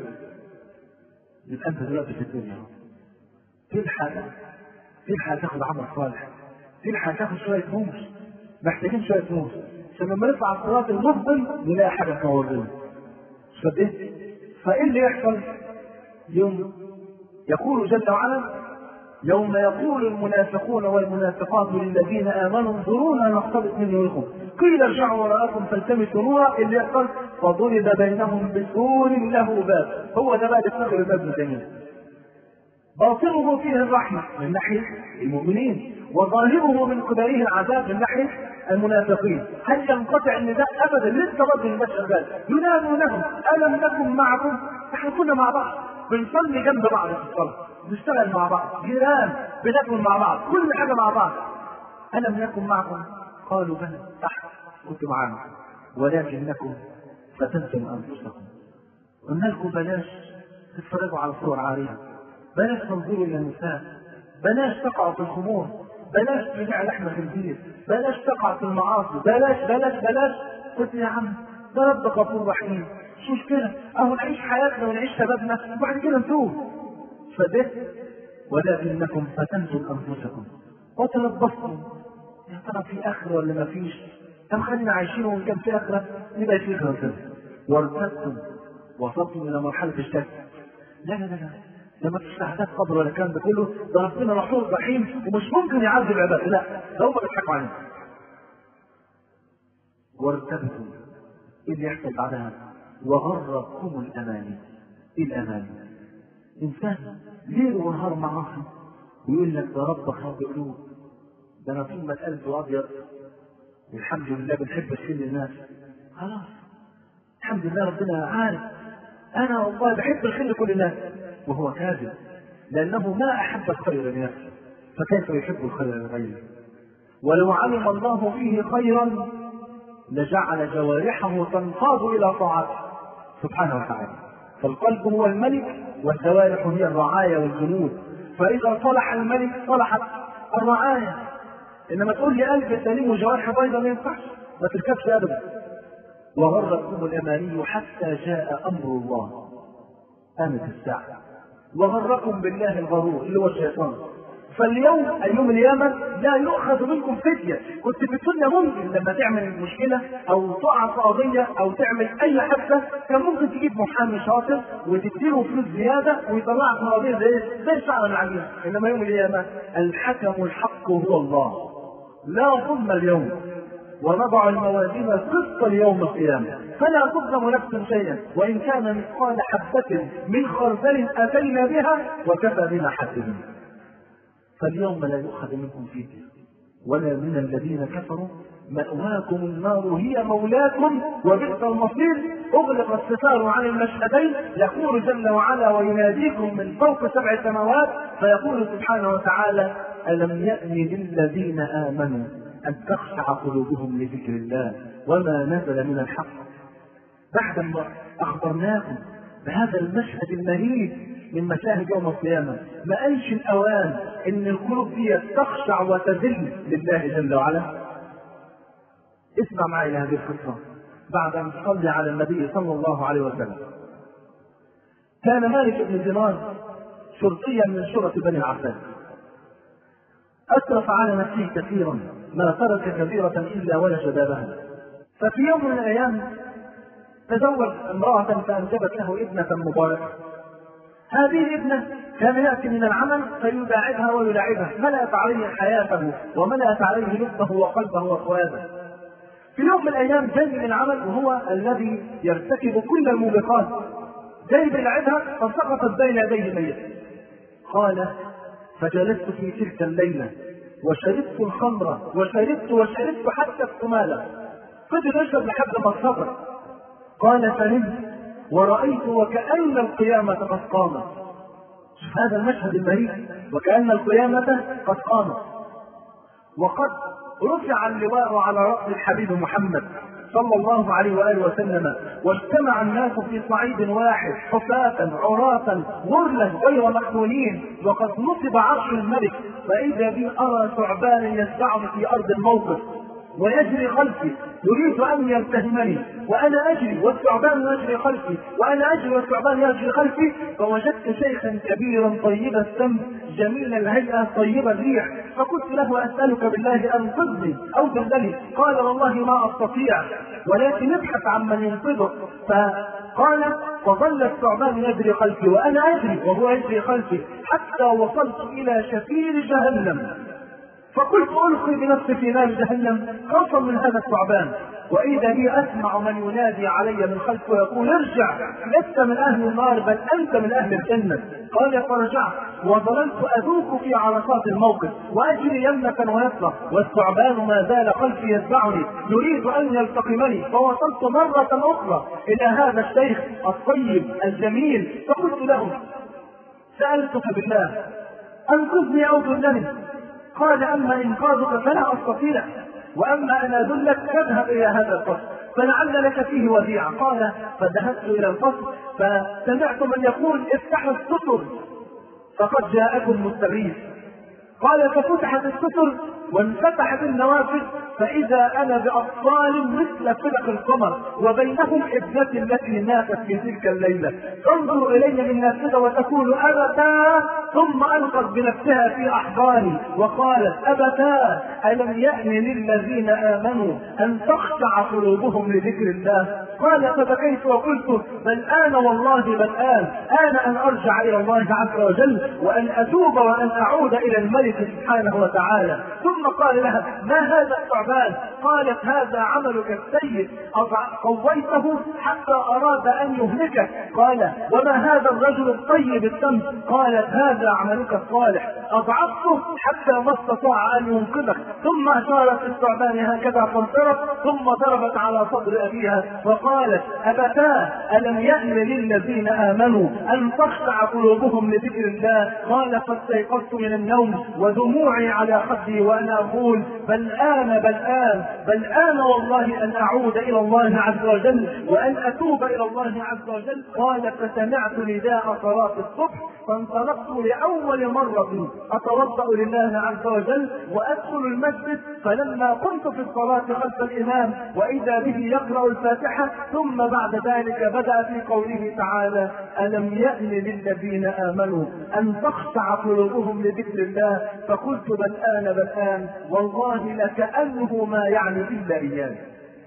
يبقى انت دلوقتي في الدنيا تلحق تلحق تاخذ عمل صالح، تلحق تاخذ شويه نور، محتاجين شويه نور عشان لما نطلع على الصراط المظلم نلاقي حاجه تنورنا. فايه فايه اللي يحصل؟ يوم يقول جل وعلا: يوم يقول المنافقون والمنافقات للذين امنوا انظرونا نقتبس من نوركم قيل ارجعوا وراءكم فالتمسوا نورا. اللي يحصل فضرب بينهم بسور له باب. هو ده بقى اللي الباب الجميل، باطنه فيه الرحمه من ناحيه المؤمنين وظاهره من قبله العذاب من ناحيه المنافقين. هل ينقطع النداء؟ ابدا، لسه برضه المشهد ده ينادونهم الم نكن معكم؟ احنا كنا مع بعض بنصلي جنب بعض في الصلاه، بنشتغل مع بعض، جيران، بناكل مع بعض، كل حاجه مع بعض. الم نكن معكم؟ قالوا بلى، صح كنتم معنا ولكنكم فتنتم انفسكم. قلنا لكم بلاش تتفرجوا على صور عاريه، بلاش تنظروا الى النساء، بلاش تقعوا في الخمور، بلاش تبيع لحم خنزير، بلاش تقع في المعاصي، بلاش بلاش بلاش. قلت يا عم ده رب غفور رحيم، مش مشكله، اهو نعيش حياتنا ونعيش شبابنا وبعد كده نتوب. فده ولكنكم فتنتم انفسكم وتلبستم. يا ترى في اخره ولا ما فيش؟ طب خلينا عايشين وان كان في اخره نبقى في اخره كده. وارتدتم، وصلتم الى مرحله الشك. لا لا لا لا، ده ما فيش احداث قبر ولا الكلام ده كله، ده ربنا رحيم رحيم ومش ممكن يعذب العباد. لا، ده هم بيضحكوا علينا. وارتبتم، ايه اللي يحصل بعدها؟ وغرتكم الاماني. ايه الاماني؟ انسان ليل ونهار معاصي ويقول لك ده رب خلق قلوب، ده انا طول ما القلب ابيض والحمد لله بنحب الخير للناس، خلاص الحمد لله ربنا عارف انا والله بحب الخير لكل الناس، وهو كاذب، لانه ما احب الخير لنفسه فكيف يحب الخير لغيره؟ ولو علم الله فيه خيرا لجعل جوارحه تنقاد الى طاعته سبحانه وتعالى. فالقلب هو الملك والجوارح هي الرعايا والجنود، فاذا صلح الملك صلحت الرعايا. انما تقول لي قلب سليم وجوارح بيضاء ما ينفعش، ما تركبش ابدا. وغرتكم الاماني حتى جاء امر الله، قامت الساعه. وغركم بالله الغرور اللي هو الشيطان، فاليوم اليوم القيامة لا يؤخذ منكم فدية. كنت في الدنيا ممكن لما تعمل مشكلة أو تقع في قضية أو تعمل أي حادثة كان ممكن تجيب محامي شاطر وتديله فلوس زيادة ويطلعك من قضية زي زي الشعر العجيب. إنما يوم القيامة الحكم الحق هو الله، لا ظلم اليوم، ونضع الموازين القسط ليوم القيامة فلا تظلم نفس شيئا وإن كان مثقال حبة من خردل أتينا بها وكفى بنا حاسبين. فاليوم لا يؤخذ منكم فدية ولا من الذين كفروا، مأواكم النار هي مولاكم وبئس المصير. أغلق الستار عن المشهدين، يقول جل وعلا ويناديكم من فوق سبع سماوات فيقول سبحانه وتعالى ألم يأن للذين آمنوا أن تخشع قلوبهم لذكر الله وما نزل من الحق. بعدما أخبرناكم بهذا المشهد المهيب من مشاهد يوم القيامة، ما قالش الأوان إن القلوب دي تخشع وتذل لله جل وعلا؟ اسمع معي هذه القصة بعد أن تصلي على النبي صلى الله عليه وسلم. كان مالك بن دينار شرطيا من شرط بني العباس، أسرف على نفسه كثيرا، ما ترك كبيرة إلا ولا شبابها. ففي يوم من الأيام تزوج امرأة فأنجبت له ابنة مباركة. هذه الابنة كان يأتي من العمل فيداعبها ويلاعبها، ملأت عليه حياته وملأت عليه لبه وقلبه وفؤاده. في يوم من الأيام جاي من العمل وهو الذي يرتكب كل الموبقات، جاي بيلاعبها فسقطت بين يديه ميت. قال فجلست في تلك الليلة وشربت الخمر وشربت وشربت حتى الثمالة، فضل يشرب لحد ما صبر. قال فنمت ورأيت وكأن القيامة قد قامت. شوف هذا المشهد المهيب، وكأن القيامة قد قامت وقد رفع اللواء على رأس الحبيب محمد صلى الله عليه وآله وسلم، واجتمع الناس في صعيد واحد حفاة عراة غرلا غير مخنونين، وقد نصب عرش الملك. فإذا بي أرى ثعبانا يسبعني في أرض الموقف ويجري خلفي يريد أن يلتهمني وأنا أجري والثعبان يجري خلفي وأنا أجري والثعبان يجري خلفي. فوجدت شيخا كبيرا طيب السم جميل الهيئة طيب الريح، فقلت له أسألك بالله أنقذني أو دلني. قال والله ما أستطيع ولكن ابحث عن من ينقذك. فقال فظل الثعبان يجري خلفي وأنا أجري وهو يجري خلفي حتى وصلت إلى شفير جهنم، فقلت ألقي بنفسي في نار جهنم خوفا من هذا الثعبان، وإذا بي أسمع من ينادي علي من خلفه ويقول ارجع لست من أهل النار بل أنت من أهل الجنة. قال فرجعت وظللت أذوق في عرصات الموقف وأجري يمنة ويسرى والثعبان ما زال خلفي يتبعني يريد أن يلتقمني. فوصلت مرة أخرى إلى هذا الشيخ الطيب الجميل فقلت له سألتك بالله أنقذني أو دلني. قال أما إنقاذك فلا أستطيع وأما أن أدلك فاذهب إلى هذا الفصل فلعل لك فيه وديعة. قال فذهبت إلى الفصل فسمعت من يقول افتحوا الستر فقد جاءكم مستغيث. قال ففتحت الستر وانفتحت النوافذ فإذا أنا بأطفال مثل فلق القمر وبينهم ابنتي التي ماتت في تلك الليلة تنظر إلي من نافذة وتقول أبتا، ثم ألقت بنفسها في أحضاني وقالت أبتا ألم يأن للذين آمنوا أن تخشع قلوبهم لذكر الله. قال فبكيت وقلت بل آن والله بل آن آن أن أرجع إلى الله عز وجل وأن أتوب وأن أعود إلى الملك سبحانه وتعالى. ثم قال لها ما هذا الثعبان؟ قالت هذا عملك السيء قويته حتى أراد أن يهلكك. قال وما هذا الرجل الطيب الدم؟ قالت هذا عملك الصالح أضعفته حتى ما استطاع أن ينقذك. ثم أشارت الثعبان هكذا فانصرف ثم ضربت على صدر أبيها وقالت أبتاه ألم يأن للذين آمنوا أن تخشع قلوبهم لذكر الله. قال فاستيقظت من النوم ودموعي على خدي وأنا أقول بل آن بل آن بل آن والله أن أعود إلى الله عز وجل وأن أتوب إلى الله عز وجل. قال فسمعت نداء صلاة الصبح فانطلقت لأول مرة أتوضأ لله عز وجل وأدخل المسجد، فلما كنت في الصلاة خلف الإمام وإذا به يقرأ الفاتحة ثم بعد ذلك بدأ في قوله تعالى: ألم يأن للذين آمنوا أن تخشع قلوبهم لذكر الله، فقلت بل آن بل آن والله لكأنه ما يعني إلا إياه.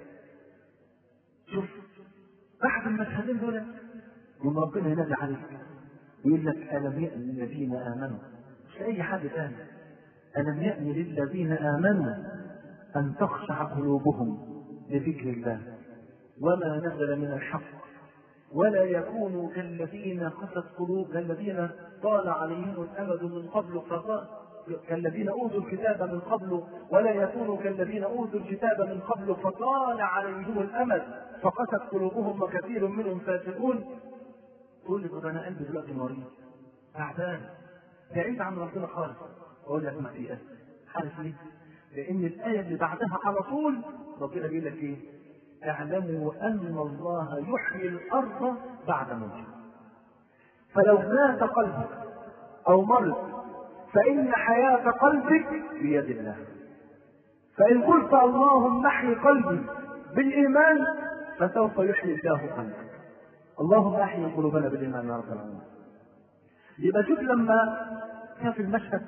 شوف بعد المشهدين دول يوم ربنا ينادي عليك ويقول لك: ألم يأن للذين آمنوا، مش أي حد ثاني، ألم يأن للذين آمنوا أن تخشع قلوبهم لذكر الله وما نزل من الحق ولا يكونوا كالذين قست قلوب كالذين طال عليهم الأمد من قبل فطال كالذين أوتوا الكتاب من قبل ولا يكونوا كالذين أوتوا الكتاب من قبل فطال عليهم الأمد فقست قلوبهم وكثير منهم فاسقون. تقول لي: أنا قلبي دلوقتي مريض تعبان بعيد عن ربنا خالص. أقول لك: ما في أسف. عارف ليه؟ لأن الآية اللي بعدها على طول ربنا بيقول لك إيه؟ اعلموا أن الله يحيي الأرض بعد موتها. فلو مات قلبك أو مرض فإن حياة قلبك بيد الله. فإن قلت اللهم احيي قلبي بالإيمان فسوف يحيي الله قلبك. اللهم احيي قلوبنا بالإيمان يا رب العالمين. يبقى شوف لما كان في المشهد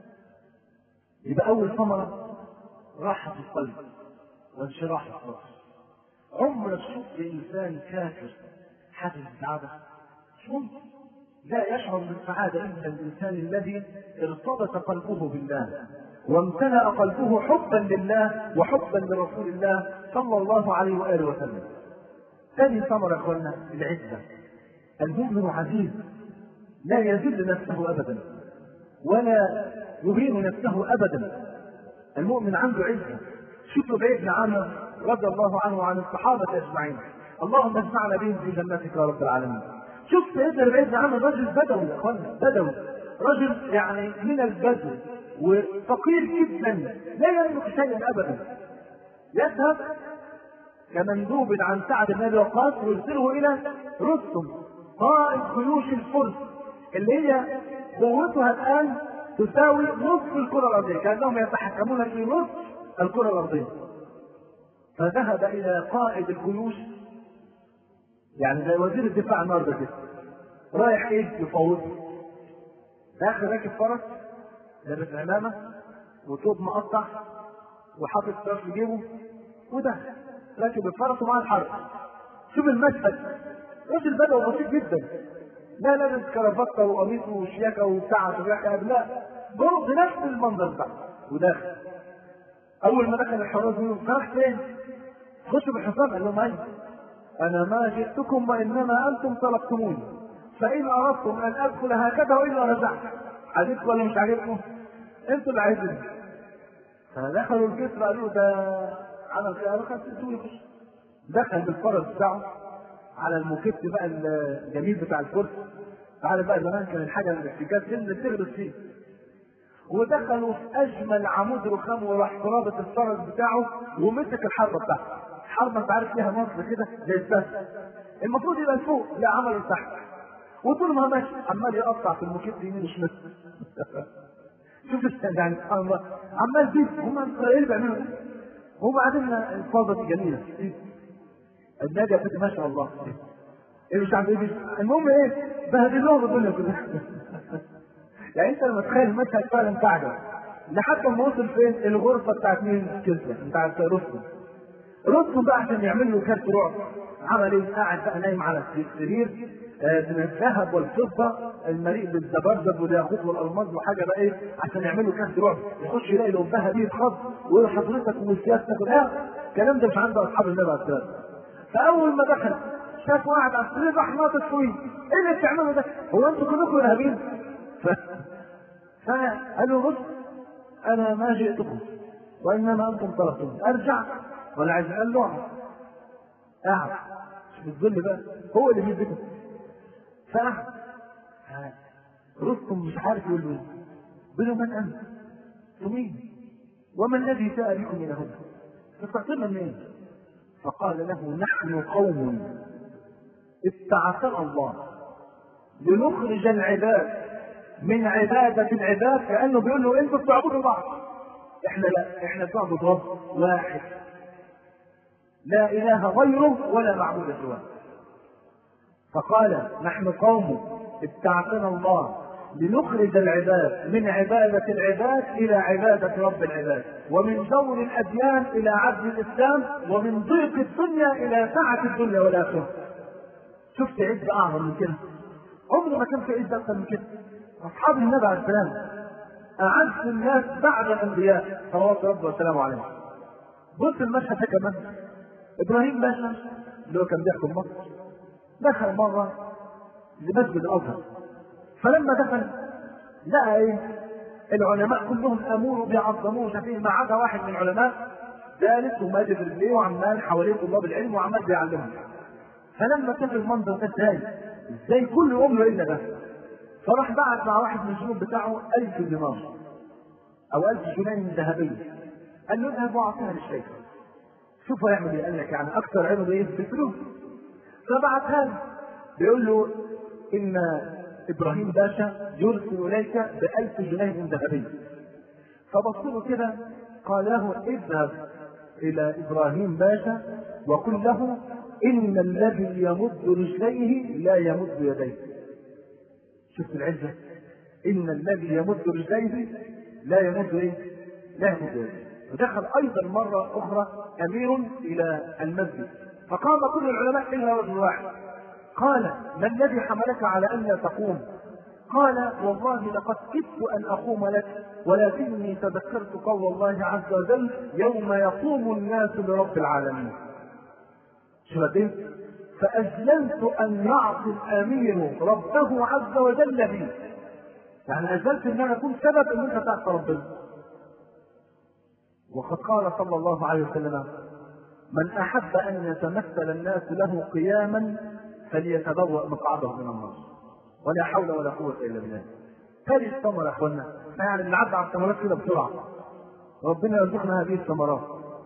يبقى أول ثمرة راحة القلب وانشراح الصدر. عمرك شفت إنسان كافر حاسس بالسعادة؟ مش ممكن. لا يشعر بالسعادة إلا الإنسان الذي ارتبط قلبه بالله وامتلأ قلبه حبا لله وحبا لرسول الله صلى الله عليه وآله وسلم. ثاني ثمرة يا اخوانا العزة. المؤمن عزيز لا يذل نفسه أبدا ولا يهين نفسه أبدا. المؤمن عنده عزة. شوفوا بعيد بن عامر رضي الله عنه وعن الصحابة أجمعين، اللهم اجمعنا بهم في جنتك يا رب العالمين. شوف سيدنا بعيد بن عامر رجل بدوي يا اخوانا، بدوي، رجل يعني من البدو وفقير جدا لا يملك شيئا أبدا. يذهب كمندوب عن سعد بن أبي وقاص ويرسله إلى رستم قائد جيوش الفرس اللي هي قوتها الآن تساوي نصف الكرة الأرضية، كأنهم يتحكمون في نصف الكرة الأرضية. فذهب إلى قائد الجيوش يعني زي وزير الدفاع النهارده كده، رايح إيه يفوضه. داخل راكب فرس لابس عمامة وثوب مقطع وحاطط سيف في جيبه ودخل راكب الفرس ومعاه الحرب. شوف المشهد، راجل بدوي بسيط جدا، لا لابس كرافته وقميص وشياكه وساعه وشياكه، لا برضه نفس المنظر ده وداخل. اول ما دخل الحراس منهم: راح فين؟ خشوا بالحصان. قال لهم: ايوه انا ما جئتكم وانما انتم طلبتموني، فان اردتم ان ادخل هكذا والا رجعت. عجبكم ولا مش عجبكم؟ انتوا اللي عايزين. فدخلوا الكسرى قالوا: ده عمل كده. قالوا: خمسة يخش. دخل بالفرس بتاعه على الموكيت بقى الجميل بتاع الفرس. تعالى بقى زمان كان الحاجه الاحتجاج اللي تغرس فيه. ودخلوا في اجمل عمود رخام وراح رابط الفرس بتاعه ومسك الحربه بتاعته. الحربه انت عارف فيها نصب كده زي السهم، المفروض يبقى فوق، لا عمله تحت. وطول ما ماشي عمال يقطع في الموكيت يمين وشمال. شوف يعني سبحان الله عمال بيت هم اسرائيل بيعملوا ايه؟ وبعدين الفاظه دي جميله النادي كده ما شاء الله ايه مش عارف ايه. المهم ايه بهدل لهم الدنيا كلها. يعني انت لما تخيل المشهد فعلا تعجب لحد ما وصل فين؟ الغرفه بتاعت مين؟ كسرى بتاعت رستم. رستم بقى عشان يعمل له كارت رعب عمل ايه؟ قاعد بقى نايم على السرير من الذهب والفضه المليء بالزبرجد والياقوت والالماظ وحاجه بقى ايه عشان يعمل له كارت رعب. يخش يلاقي الابهه دي اتخض ويقول حضرتك وسيادتك الكلام ده مش عند اصحاب النبي عليه الصلاه والسلام. فاول ما دخل شاف واحد على السرير راح ناطط فوقيه. ايه اللي بتعمله ده؟ هو انتوا كلكم ارهابيين؟ ف... فقال له: بص انا ما جئتكم وانما انتم طلبتم، ارجع ولا عايز؟ قال له: قاعد مش بالذل بقى، هو اللي بيديكم. فقعد رستم مش عارف يقول له ايه. بيقول له: من انت؟ مين؟ وما الذي جاء بكم الى هنا؟ تستعطينا منين؟ فقال له: نحن قوم استعاذنا الله لنخرج العباد من عبادة العباد. كأنه بيقول له: انتوا بتعبدوا بعض، احنا لا، احنا بنعبد رب واحد. لا إله غيره ولا معبود سواه. فقال نحن قوم ابتعثنا الله لنخرج العباد من عبادة العباد إلى عبادة رب العباد، ومن دور الأديان إلى عدل الإسلام، ومن ضيق الدنيا إلى سعة الدنيا والآخرة. شفت عز أعظم من كده؟ عمره ما كان في عز أكثر من كده. أصحاب النبي عليه السلام أعز الناس بعد الأنبياء صلوات ربي وسلامه عليهم. بص المشهد ده كمان. إبراهيم باشا اللي هو كان بيحكم مصر دخل مرة لمسجد الأزهر، فلما دخل لقى ايه؟ العلماء كلهم اموروا بيعظموه شافيه، ما عدا واحد من العلماء جالس ومادد رجليه وعمال حواليه طلاب العلم وعمال بيعلمهم. فلما شاف المنظر ده ازاي؟ ازاي كل يوم له الا ده؟ فراح بعت مع واحد من الجنود بتاعه ألف دينار او ألف جنيه ذهبيه، قال له اذهب واعطيها للشيخ. شوف هيعمل ايه؟ قال لك يعني اكثر علم ايه؟ بالفلوس. فبعتها له بيقول له ان إبراهيم باشا يرسل إليك بألف جنيه ذهبية. فبص له كده قال له اذهب إلى إبراهيم باشا وقل له إن الذي يمد رجليه لا يمد يديه. شفت العزة؟ إن الذي يمد رجليه لا يمد إيه؟ لا يمد يديه. ودخل أيضا مرة أخرى أمير إلى المسجد، فقام كل العلماء إلا رجل واحد. قال ما الذي حملك على أن لا تقوم؟ قال والله لقد كدت أن أقوم لك، ولكني تذكرت قول الله عز وجل يوم يقوم الناس لرب العالمين. شفتين؟ فأجللت أن يعصي الأمير ربه عز وجل بي، يعني أجلت أن أنا أكون سبب أن أنت تعصي ربنا. وقد قال صلى الله عليه وسلم من أحب أن يتمثل الناس له قياما فليتبوأ مقعده من النار. ولا حول ولا قوة إلا بالله. هذه الثمرة يا أخوانا، يعني بنعدي على الثمرات كده بسرعة. ربنا يرزقنا هذه الثمرات.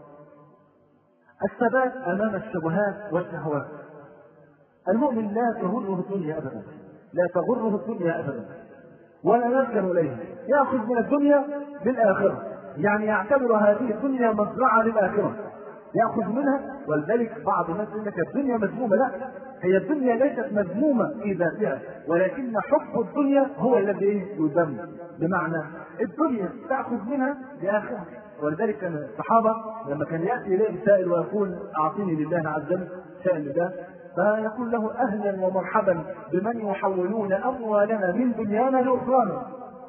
الثبات أمام الشبهات والشهوات. المؤمن لا تغره الدنيا أبدا، لا تغره الدنيا أبدا، ولا يركن إليها. يأخذ من الدنيا للآخرة، يعني يعتبر هذه الدنيا مزرعة للآخرة، يأخذ منها. ولذلك بعض الناس يقول لك الدنيا مذمومة. لا، هي الدنيا ليست مذمومة في ذاتها، ولكن حب الدنيا هو الذي يذم. بمعنى الدنيا تأخذ منها لآخرة. ولذلك كان الصحابة لما كان يأتي إليه سائل ويقول أعطيني لله عز وجل شأن لله، فيقول له أهلا ومرحبا بمن يحولون أموالنا من دنيانا لأخرانا.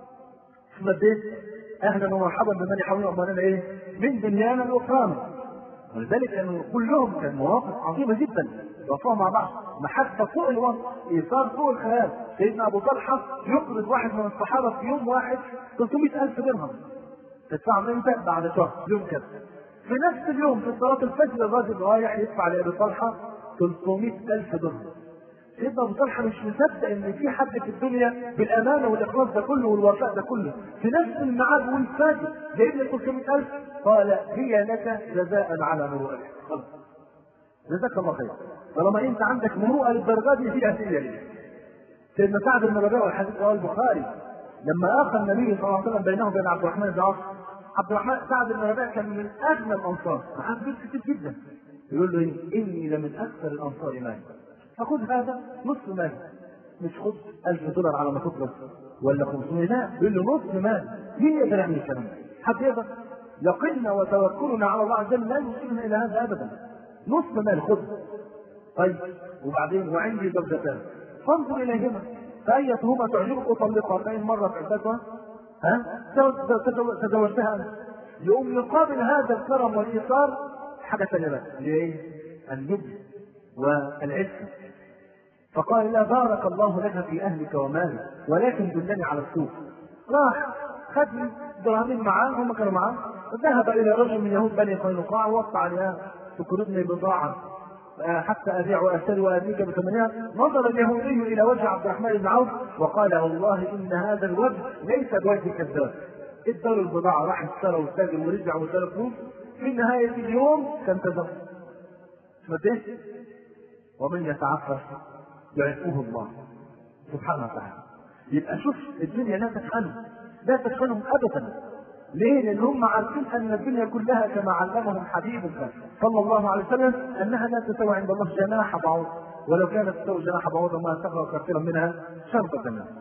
أهلا ومرحبا بمن يحولون أموالنا إيه؟ من دنيانا لأخرانا. ولذلك كانوا كلهم كان مواقف عظيمه جدا وقفوا مع بعض، محبه فوق الوصف، ايثار فوق الخيال. سيدنا ابو طلحه يقرض واحد من الصحابه في يوم واحد ثلاثمائة ألف درهم، تدفع امتى؟ بعد شهر، يوم كذا. في نفس اليوم في صلاه الفجر الراجل رايح يدفع لابي طلحه ثلاثمائة ألف درهم. سيدنا ابو طلحه مش مصدق ان في حد في الدنيا بالامانه والاخلاص ده كله والوفاء ده كله في نفس الميعاد والفجر جايب لي ثلاثمائة ألف. قال هي لك جزاء على مروءتك، جزاك الله خير. طالما انت عندك مروءه للدرجات دي فيها هديه لي. سيدنا سعد بن ربيعه والحديث رواه البخاري لما اخى النبي صلى الله عليه وسلم بينه وبين عبد الرحمن بن عوف. عبد الرحمن سعد بن ربيعه كان من اغنى الانصار، معاه فلوس كتير جدا. يقول له إيه؟ اني لمن اكثر الانصار مالا، فخذ هذا نصف مال، مش خذ ألف دولار على ما تطلب ولا خمسمائة، لا، يقول له نصف مال. مين يقدر يعمل الكلام ده؟ حد يقدر؟ يقيننا وتوكلنا على الله عز وجل لا يوصلنا الى هذا ابدا. نصف مال خذ. طيب وبعدين وعندي زوجتان فانظر اليهما فايتهما تعجبك اطلقها، فان مرت عدتها ها تزوجتها انت. يقوم يقابل هذا الكرم والايثار حاجه ثانيه بقى، ليه؟ النبل والعفه. فقال لا بارك الله لك في اهلك ومالك ولكن دلني على السوق. راح خد دراهمين معاه، هم كانوا معاه، ذهب الى رجل من يهود بني قينقاع ووقع عليها تكردني بضاعه حتى ابيع واشتري واديك بثمنها. نظر اليهودي الى وجه عبد الرحمن بن عوف وقال والله ان هذا الوجه ليس بوجه كذاب. ادوا البضاعه، راح اشترى وتاجر ورجع واشترى فلوس. في نهايه اليوم كان تزوج. سمعت؟ ومن يتعفف يعفه الله سبحانه وتعالى. يبقى شوف الدنيا لا تشغلهم، لا تشغلهم ابدا. ليه؟ لان هم عارفين ان الدنيا كلها كما علمهم حبيبك صلى الله عليه وسلم انها لا تساوي عند الله جناح بعوض، ولو كانت تساوي جناح بعوض ما سخر كثيرا منها شربة منها.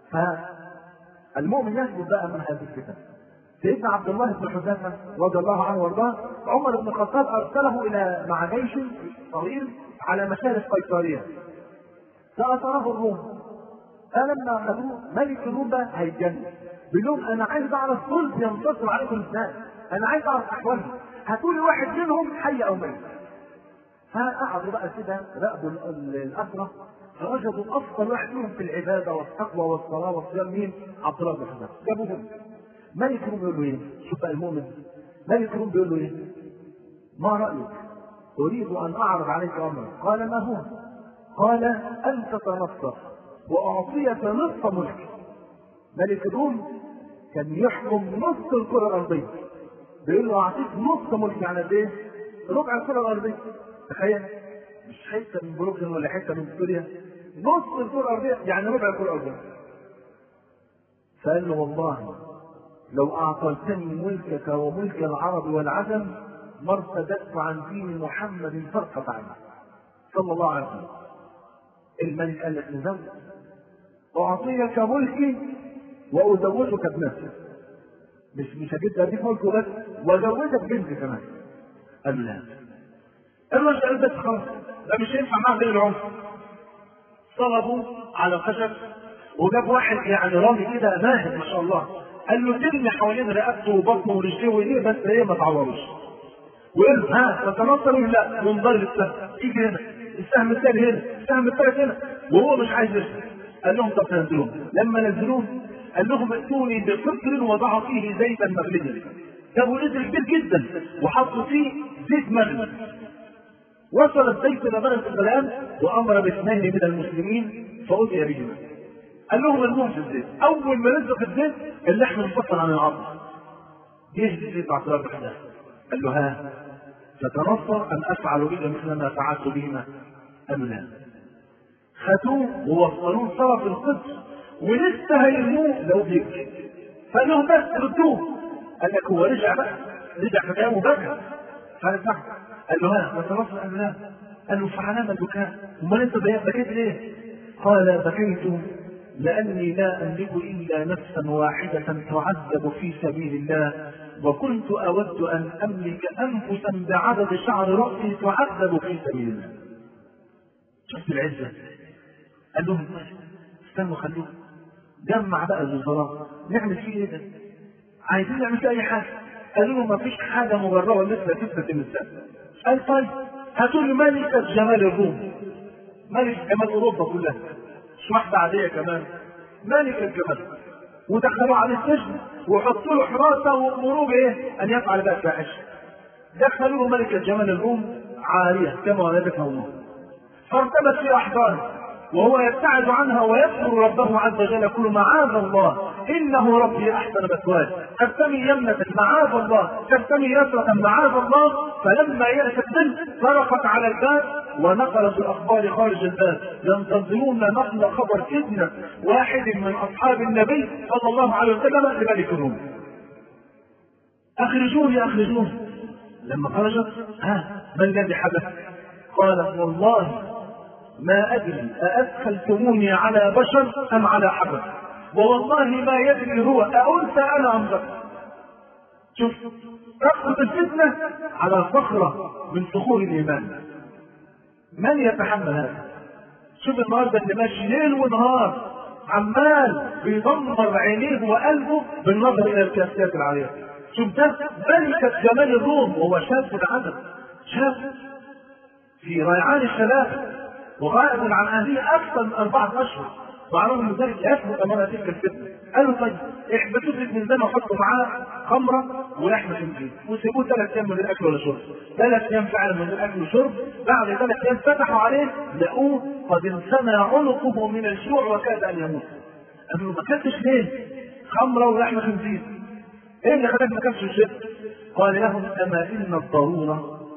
فالمؤمن يثبت بقى من هذه الفتن. سيدنا عبد الله بن حذافه رضي الله عنه وارضاه، عمر بن الخطاب ارسله الى مع جيش طويل على مشارف قيصريه، فاثره الروم. فلما اخذوه ملك الروم بقى هيتجنن، بيقول لهم انا عايز اعرف صلب ينتصر عليكم ازاي، انا عايز اعرف احوالهم، هاتوا لي واحد منهم حي او ميت. فقعدوا بقى كده راقبوا الاسرى، فوجدوا افضل واحد منهم في العباده والتقوى والصلاه والصيام مين؟ عبد الله بن حذافه. جابوه ملك الروم بيقول له ايه؟ شوف بقى المؤمن، ملك الروم بيقول له ايه؟ ما رايك؟ اريد ان اعرض عليك امرا. قال ما هو؟ قال ان تتنصر واعطيك نصف ملكي. ملك الروم كان يحكم نص الكره الارضيه، بيقول له اعطيك نص ملكي، يعني قد ايه؟ ربع الكره الارضيه. تخيل، مش حته من بروكلين ولا حته من سوريا، نص الكره الارضيه يعني ربع الكره الارضيه. فقال له والله لو اعطيتني ملكك وملك العرب والعجم ما ارتدت عن دين محمد فرقة عين صلى الله عليه وسلم. الملك قال لك نزوج، اعطيك ملكي وازوجك بنفسي، مش مش هجيب اديك ملكه بس وازوجك بنتي كمان. قال لا، الرجل قال بس خلاص ده مش هينفع معاه غير العنف. صلبوا على خشب وجاب واحد يعني رامي كده ماهر ما شاء الله، قال له ترمي حوالين رقبته وبطنه ورجليه وايديه بس ايه ما تعوروش. وقال له ها تتنصر ولا لا؟ من ضرب السهم يجي هنا، السهم الثاني هنا، السهم الثالث هنا، وهو مش عايز يسلم. قال لهم طب تنزلوه. لما نزلوه قال لهم ائتوني بقدر وضعوا فيه زيتا مغليا. جابوا قدر كبير جدا وحطوا فيه زيت مغلي. وصل الزيت الى درجه الغليان وامر باثنين من المسلمين فأتي بهما. قال لهم ارموه في الزيت. اول ما نزلوا في الزيت اللحم انفصل عن العظم. جه الزيت عبد الله بن حذافه قال له ها تتنصر ام افعل بك مثل ما فعلت بهما ام لا؟ خدوه ووصلوه طرف القدس ولسه هيرموه لو بيبكي. فقال لهم بس ردوه. قال لك هو رجع بقى، رجع في كلامه بكى. فرجع قال له ها تتنصر ام لا؟ قال له فعلام البكاء، امال انت بكيت ليه؟ قال بكيت لأني لا أملك إلا نفسا واحدة تعذب في سبيل الله، وكنت أود أن أملك أنفسا بعدد شعر رأسي تعذب في سبيل الله. شفت العزة؟ قال لهم استنوا خلوه جمع بقى الوزراء نعمل فيه ايه ده؟ عايزين نعمل فيه أي حاجة. قالوا له ما فيش حاجة مجربة مثل فتنة النساء. قال طيب هاتوا لي ملكة جمال الروم، ملكة جمال أوروبا كلها، مش واحدة عادية كمان، ملك الجمال، ودخلوا عليه السجن وحطوا له حراسة وأمروه بإيه؟ أن يفعل بقى الفاحشة. دخلوا له ملكة جمال الروم عارية كما ولدتها الله، فارتبت في أحضانه وهو يبتعد عنها ويذكر ربه عز وجل يقول معاذ الله إنه ربي أحسن مثواي، ترتمي يمنة معاذ الله، ترتمي يسرة معاذ الله. فلما يأتي البنت صرخت على الباب ونقلت الأخبار خارج الباب ينتظرون نقل خبر ابنة واحد من أصحاب النبي صلى الله عليه وسلم لملك الروم. أخرجوني أخرجوني. لما خرجت ها ما الذي حدث؟ قالت والله ما أدري أأدخلتموني على بشر أم على حجر، والله ما يدري هو أأنثى أنا أم ذكر. شوف تسقط الفتنة على صخرة من صخور الإيمان. من يتحمل هذا؟ شوف النهارده اللي ماشي ليل ونهار عمال بيدمر عينيه وقلبه بالنظر إلى الكاسيات العالية. شوف ده ملكة جمال الروم وهو شاب العدد، شاب في ريعان الشباب وغائب عن اهله اكثر من اربعه اشهر، وعلى من ذلك يثبت امام تلك الفتنه. قالوا طيب احبسوه في الزنزانه وحطوا معاه خمره ولحمه خنزير وسيبوه ثلاث ايام من غير اكل ولا شرب. ثلاث ايام فعلا من غير اكل وشرب. بعد ثلاث ايام فتحوا عليه لقوه قد انثنى عنقه من الجوع وكاد ان يموت. قالوا ما اكلتش ليه؟ خمره ولحمه خنزير. ايه اللي خلاك ما اكلتش وشربت؟ قال لهم اما ان الضروره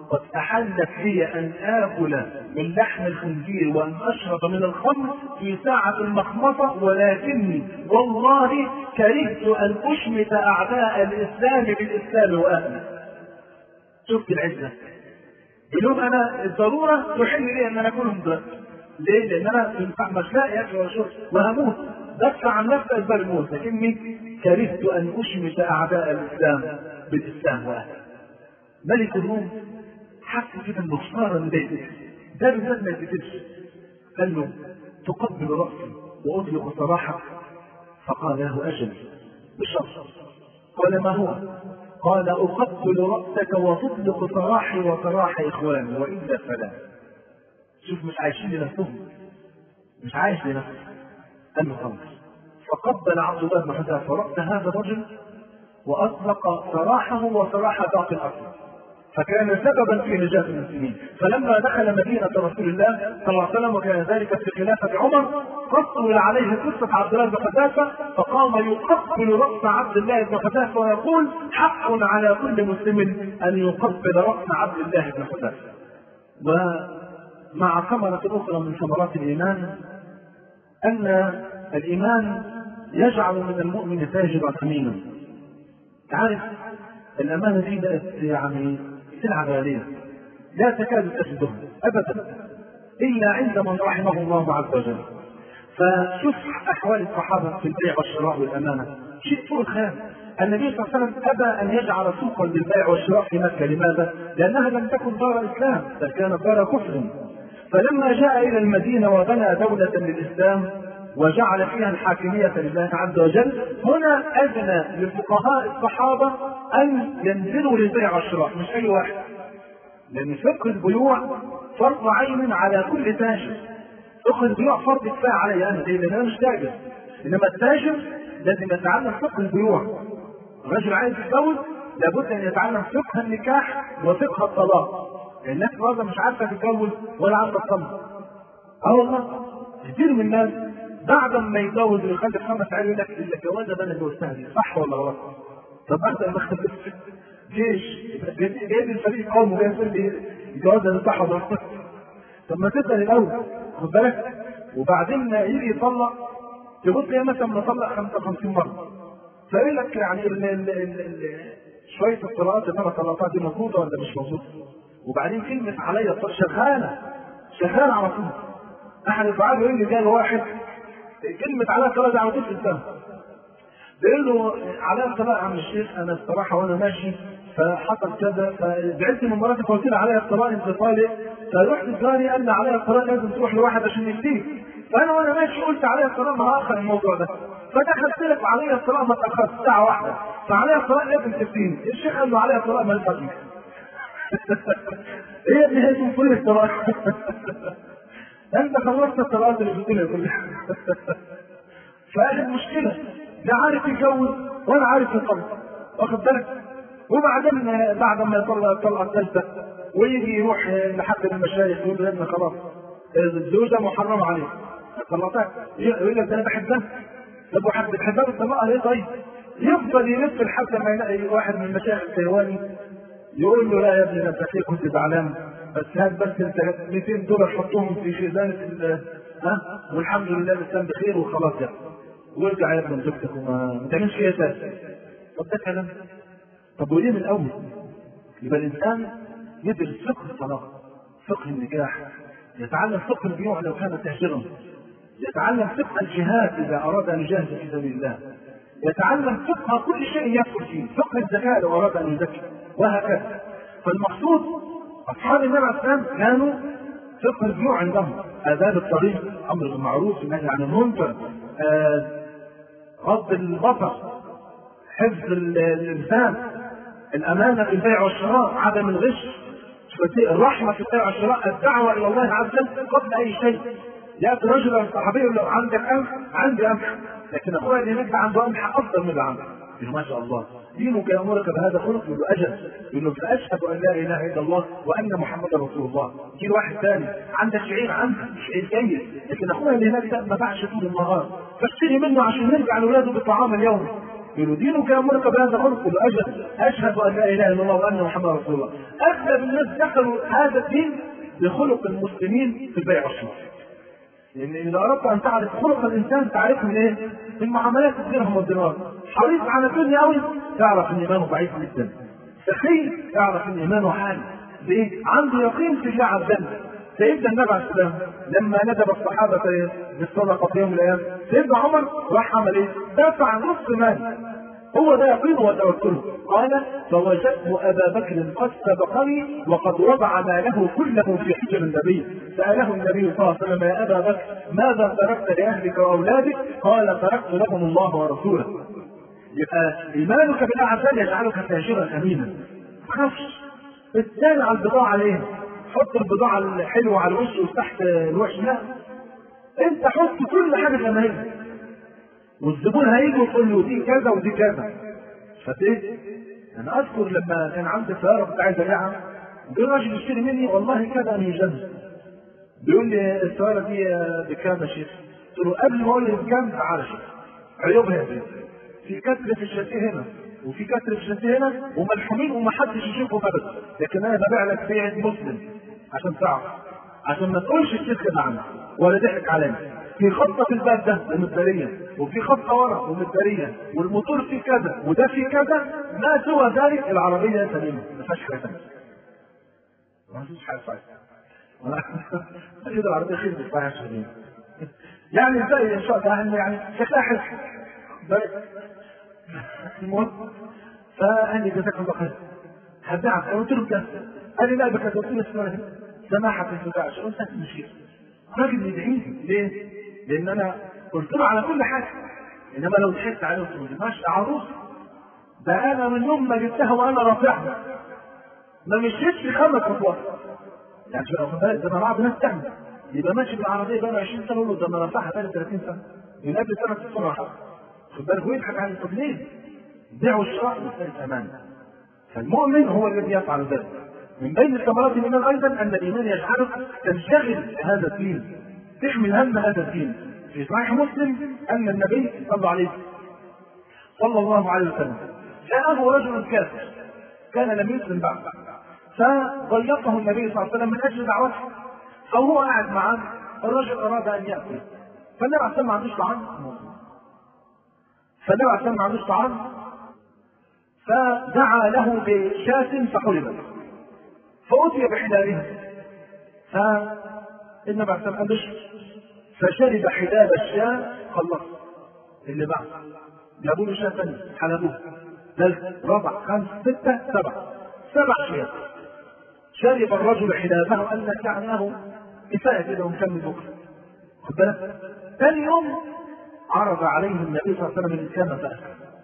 قد أحلت لي أن آكل من لحم الخنزير وأن أشرب من الخمر في ساعة المخمصة، ولكني والله كرهت أن أشمت أعداء الإسلام بالإسلام وأهله. شفت العزة؟ اليوم أنا الضرورة تحل لي أن أنا أكون مضر. ليه؟ لأن أنا مش لاقي أكل وشرب وهموت، بدفع عن نفسي أسباب الموت، لكني كرهت أن أشمت أعداء الإسلام بالإسلام وأهله. ملك الروم حس كده انه خساره من بيتك، ده بالذات ما يتكتبش. قال له تقبل راسي واطلق سراحك؟ فقال له اجل بشرط. قال ما هو؟ قال اقبل راسك وتطلق سراحي وسراح اخواني، والا فلا. شوف مش عايشين لنفسهم، مش عايش لنفسه. قال له خلاص. فقبل عبد الله بن حذافه راس هذا الرجل واطلق سراحه وسراح باقي الارض، فكان سببا في نجاة المسلمين. فلما دخل مدينة رسول الله صلى الله عليه وسلم وكان ذلك في خلافة عمر، قصوا عليه قصة عبد الله بن حذافة، فقام يقبل رأس عبد الله بن حذافة ويقول حق على كل مسلم أن يقبل رأس عبد الله بن حذافة. ومع ثمرة أخرى من ثمرات الإيمان أن الإيمان يجعل من المؤمن تاجرا أمينا. تعرف الأمانة دي بقت يعني سلعة غالية لا تكاد تجدها أبدا إلا عند من رحمه الله عز وجل. فشوف أحوال الصحابة في البيع والشراء والأمانة، شيء فوق الخيال. النبي صلى الله عليه وسلم أبى أن يجعل سوقا للبيع والشراء في مكة. لماذا؟ لأنها لم تكن دار إسلام بل كانت دار كفر. فلما جاء إلى المدينة وبنى دولة للإسلام وجعل فيها الحاكمية لله عز وجل، هنا أذن لفقهاء الصحابة أن ينزلوا للبيع والشراء، مش أي واحد، لأن فقه البيوع فرض عين على كل تاجر. فقه البيوع فرض كفاية علي أنا، لأن أنا مش تاجر، إنما التاجر لازم يتعلم فقه البيوع. الرجل عايز يتجوز لابد أن يتعلم فقه النكاح وفقه الطلاق، لأن الناس برضه مش عارفة تتجوز ولا عارفة تطلق. أه والله كتير من الناس بعد ما يتجوز ويخلف خمس عيال يقول لك الجوازه ده انا جوزتها دي، صح ولا غلط؟ طب بعد ما خلفت جيش جايب الفريق قوم وجاي يقول لي الجوازه ده صح ولا غلط؟ طب ما تسال الاول، خد بالك. وبعدين يجي يطلق تقول لي مثلا مطلق خمسة وخمسين مره، فيقول لك يعني ال ال ال ال شويه الطلاقات اللي انا طلقتها دي مظبوطه ولا مش مظبوطه؟ وبعدين كلمه عليا شغاله شغاله على طول. احد الفعال يقول لي جاي واحد كلمة على الصلاة دي على طول في السنة. بيقول له على الصلاة يا عم الشيخ أنا الصراحة وأنا ماشي فحصل كذا فزعلت من مراتي فقلت لها عليها الصلاة أنت طالق، فرحت الجاري قال لي عليها الصلاة لازم تروح لواحد عشان يفتيك، فأنا وأنا ماشي قلت عليها الصلاة ما هأخر الموضوع ده، فدخلت لك عليها الصلاة ما تأخرت ساعة واحدة، فعليها الصلاة لازم تفتيني. الشيخ قال له عليها الصلاة ما ينفعش. هي اللي هي تنفذ الصلاة. أنت خلصت الصلاة اللي في الدنيا كلها. فهذه المشكلة، لا عارف يتجوز ولا عارف يطلق، واخد بالك؟ وبعدين بعد ما يطلق الطلقة الثالثة ويجي يروح لحد المشايخ يقول له يا ابني خلاص الزوجة محرمة عليك، طلقتها، يقول لك ده أنا بحبها. طب وحد بتحبها بالطلاقة ليه طيب؟ يفضل يلف لحد ما يلاقي واحد من المشايخ التايواني يقول له لا يا ابني انت كيف كنت زعلان بس هات بس انت مئتين دولار حطهم في خزانه ها والحمد لله الانسان بخير وخلاص يا وارجع يا ابن زوجتك وما تعملش فيها اساس. طب ده كلام. طب وليه من الاول؟ يبقى الانسان يدرس فقه الطلاق، فقه النكاح، يتعلم فقه البيوع لو كان تاجرا، يتعلم فقه الجهاد اذا اراد ان يجاهد في سبيل الله، يتعلم فقه كل شيء يدخل فيه، فقه الزكاه لو اراد ان يزكي وهكذا. فالمقصود اصحاب النبي عليه السلام كانوا فقه البيوع عندهم آداب الطريق، امر بالمعروف النهي عن المنكر، غض البصر، حفظ الانسان، الامانه في البيع والشراء، عدم الغش، الرحمه في البيع والشراء، الدعوه الى الله عز وجل قبل اي شيء. ياتي رجل صحابي يقول له عندك قمح؟ عندي قمح، لكن اخويا اللي هناك عنده قمح افضل من اللي عندك. يقول له ما شاء الله دينك يامرك بهذا الخلق. يقول له اجل. يقول له فاشهد ان لا اله الا الله وان محمدا رسول الله. يجي واحد ثاني عندك شعير، عندك شعير جيد، لكن اخويا اللي هناك ما باعش طول النهار، فاشتري منه عشان نرجع لاولاده بالطعام اليومي. يقولوا دينك يأمرك بهذا الأمر؟ يقولوا أجل، أشهد أن لا إله إلا الله وأن محمدا رسول الله. أغلب الناس دخلوا هذا الدين بخلق المسلمين في البيع والشراء. لأن إذا أردت أن تعرف خلق الإنسان تعرفه من إيه؟ في المعاملات الدرهم والدينار. حريص على الدنيا أوي تعرف إن إيمانه ضعيف جدا. سخي تعرف إن إيمانه حالي. ليه؟ عنده يقين في الله عز وجل. سيدنا النبي عليه السلام لما ندب الصحابة بالصدقة في يوم من الأيام، سيدنا عمر راح عمل إيه؟ دفع نصف مال. هو ده يقينه وتوكله. قال: فوجدت أبا بكر قد سبقني وقد وضع ماله كله في حجر النبي. سأله النبي صلى الله عليه وسلم: يا أبا بكر ماذا تركت لأهلك وأولادك؟ قال: تركت لهم الله ورسوله. يبقى إيمانك بالله عز وجل يجعلك تاجرا أمينا. ما تخافش. الثاني على البضاعة ليه؟ حط البضاعة الحلوة على الوش وتحت الوش، لا. أنت حط كل حاجة زي ما هي. والزبون هيجي ويقول له دي كذا ودي كذا. فايه؟ انا اذكر لما كان عندي سياره كنت عايز ابيعها، جه راجل يشتري مني والله كذا انا يجنن. بيقول لي السياره دي بكام يا شيخ؟ قلت له قبل ما اقول له بكام تعالى شوف عيوبها ايه. في كسر في الشاسيه هنا وفي كسر في الشاسيه هنا وملحومين ومحدش يشوفهم ابدا، لكن انا ببيع لك بيع مسلم عشان تعرف، عشان ما تقولش الشيخ كده عنه ولا ضحك علينا. في خطة في الباب ده ومتدارية، وفي خطة ورا ومتدارية، والموتور فيه كذا وده فيه كذا، ما سوى ذلك العربية سليمة، ما فيهاش حاجة ثانية. ما فيش حاجة ثانية. كده العربية خير ما فيهاش سليمة. يعني ازاي ان شاء الله يعني شكلها حلو. المهم فقال لي جزاك الله خير. هبيعك، قلت له كذا. قال لي لا بك قلت له اسمها سماحة في البيع، قلت له مشيت. راجل يدعيني ليه؟ لأن أنا قلت له على كل حاجة، إنما لو ضحكت عليه وقلت له ماشي عروس، ده أنا من يوم ما جبتها وأنا رافعها ما مشيتش خمس خطوات. يعني شو واخد بالك؟ ده أنا بعض الناس تعمل يبقى ماشي بالعربية بقى له عشرين سنة يقول له ده أنا رافعها بقى لي ثلاثين سنة من قبل سنة ستين واحد. خد بالك ويضحك على طب ليه؟ بيع والشراء مسألة أمان. فالمؤمن هو الذي يفعل ذلك. من بين ثمرات الإيمان أيضا أن الإيمان يجعلك تنشغل بهذا الدين، تحمل هم هذا الدين. في صحيح مسلم أن النبي صلى الله عليه صلى الله عليه وسلم جاءه رجل كافر كان لم يسلم بعد، فضيقه النبي صلى الله عليه وسلم من أجل دعوته، فهو قاعد معه الرجل أراد أن يأكل، فالنبي عليه الصلاة والسلام ما عندوش طعام، فالنبي عليه الصلاة والسلام ما عندوش طعام، فدعا له بشاة فحلبت فأتي بحلالها، فالنبي عليه الصلاة والسلام فشرب حلال الشاة خلص. اللي بعد جابوا له شاة ثانية حلبوه ثالث رابع خمس ستة سبع سبع شيات. شرب الرجل حلابه قال لك يعني له كفاية كده ونكمل بكرة. خد بالك. ثاني يوم عرض عليه النبي صلى الله عليه وسلم الإسلام فأسلم.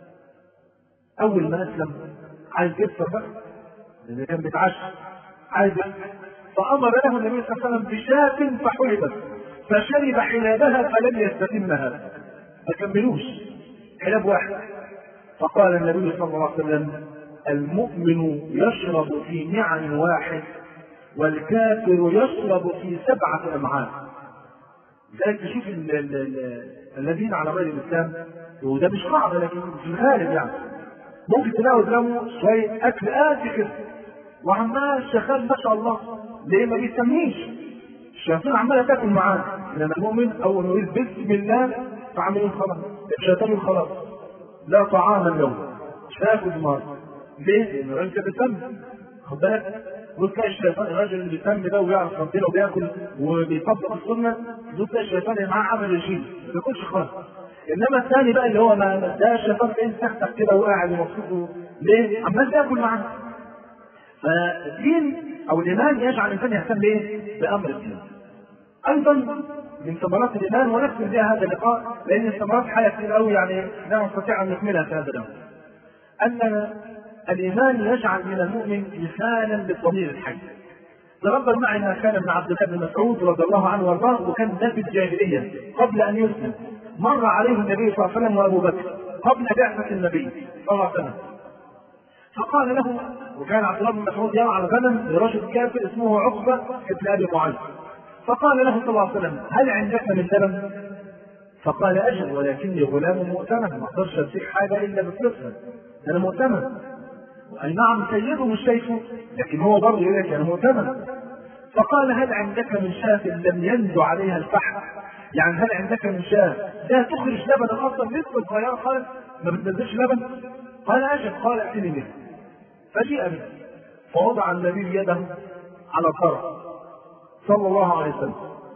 أول ما أسلم عايز يفطر بقى لأنه كان بيتعشى عايز يفطر، فأمر له النبي صلى الله عليه وسلم بشاة فحلبت فشرب حلابها فلم يستتمها، ما كملوش حلاب واحد. فقال النبي صلى الله عليه وسلم: المؤمن يشرب في نعم واحد والكافر يشرب في سبعة أمعاء. لذلك تشوف الذين على غير الإسلام، وده مش قاعدة لكن في الغالب يعني ممكن تلاقوا قدامه شوية أكل قد كده وعمال شغال ما شاء الله، ليه ما بيسميش؟ الشياطين عمالة تاكل معاه، لأن المؤمن أول ما يقول بسم الله فعملوا خلاص، الشياطين خلاص لا طعام اليوم مش هاكل مرة. ليه؟ لأن الراجل كده بيسمي. خد بالك؟ وتلاقي الشيطان الراجل اللي بيسمي ده ويعرف ربنا وبياكل وبيطبق السنة، تلاقي الشيطان اللي معاه عمل رجيم ما بياكلش خالص. انما الثاني بقى اللي هو ما ده الشيطان ايه تحتك كده وقاعد ومبسوط ليه؟ عمال تاكل معاه. فالدين او الايمان يجعل الانسان يهتم بايه؟ بامر الدين. ايضا من ثمرات الايمان ونختم بها هذا اللقاء لان الثمرات حاجه كتير قوي يعني لا نستطيع ان نكملها في هذا اليوم. ان الايمان يجعل من المؤمن مثالا للضمير الحي. تربى معي ما كان ابن عبد الله بن مسعود رضي الله عنه وارضاه، وكان ده في الجاهليه قبل ان يسلم. مر عليه النبي صلى الله عليه وسلم وابو بكر قبل بعثه النبي صلى الله عليه وسلم، فقال له، وكان عبد الله بن مسعود يرعى غنم لرجل كافر اسمه عقبه بن ابي معاذ، فقال له صلى الله عليه وسلم: هل عندك من لبن؟ فقال أجل ولكني غلام مؤتمن، ما اقدرش امسك حاجة إلا بفلوسها، أنا مؤتمن. أي نعم سيده مش شايفه، لكن هو برضه يقول لك أنا مؤتمن. فقال هل عندك من شاة لم ينزو عليها الفحم؟ يعني هل عندك من شاة لا تخرج لبنا أصلا مثل صغيرة خالص ما بتنزلش لبن؟ قال أجل. قال ائتني به. فجيء به فوضع النبي يده على الضرع صلى الله عليه وسلم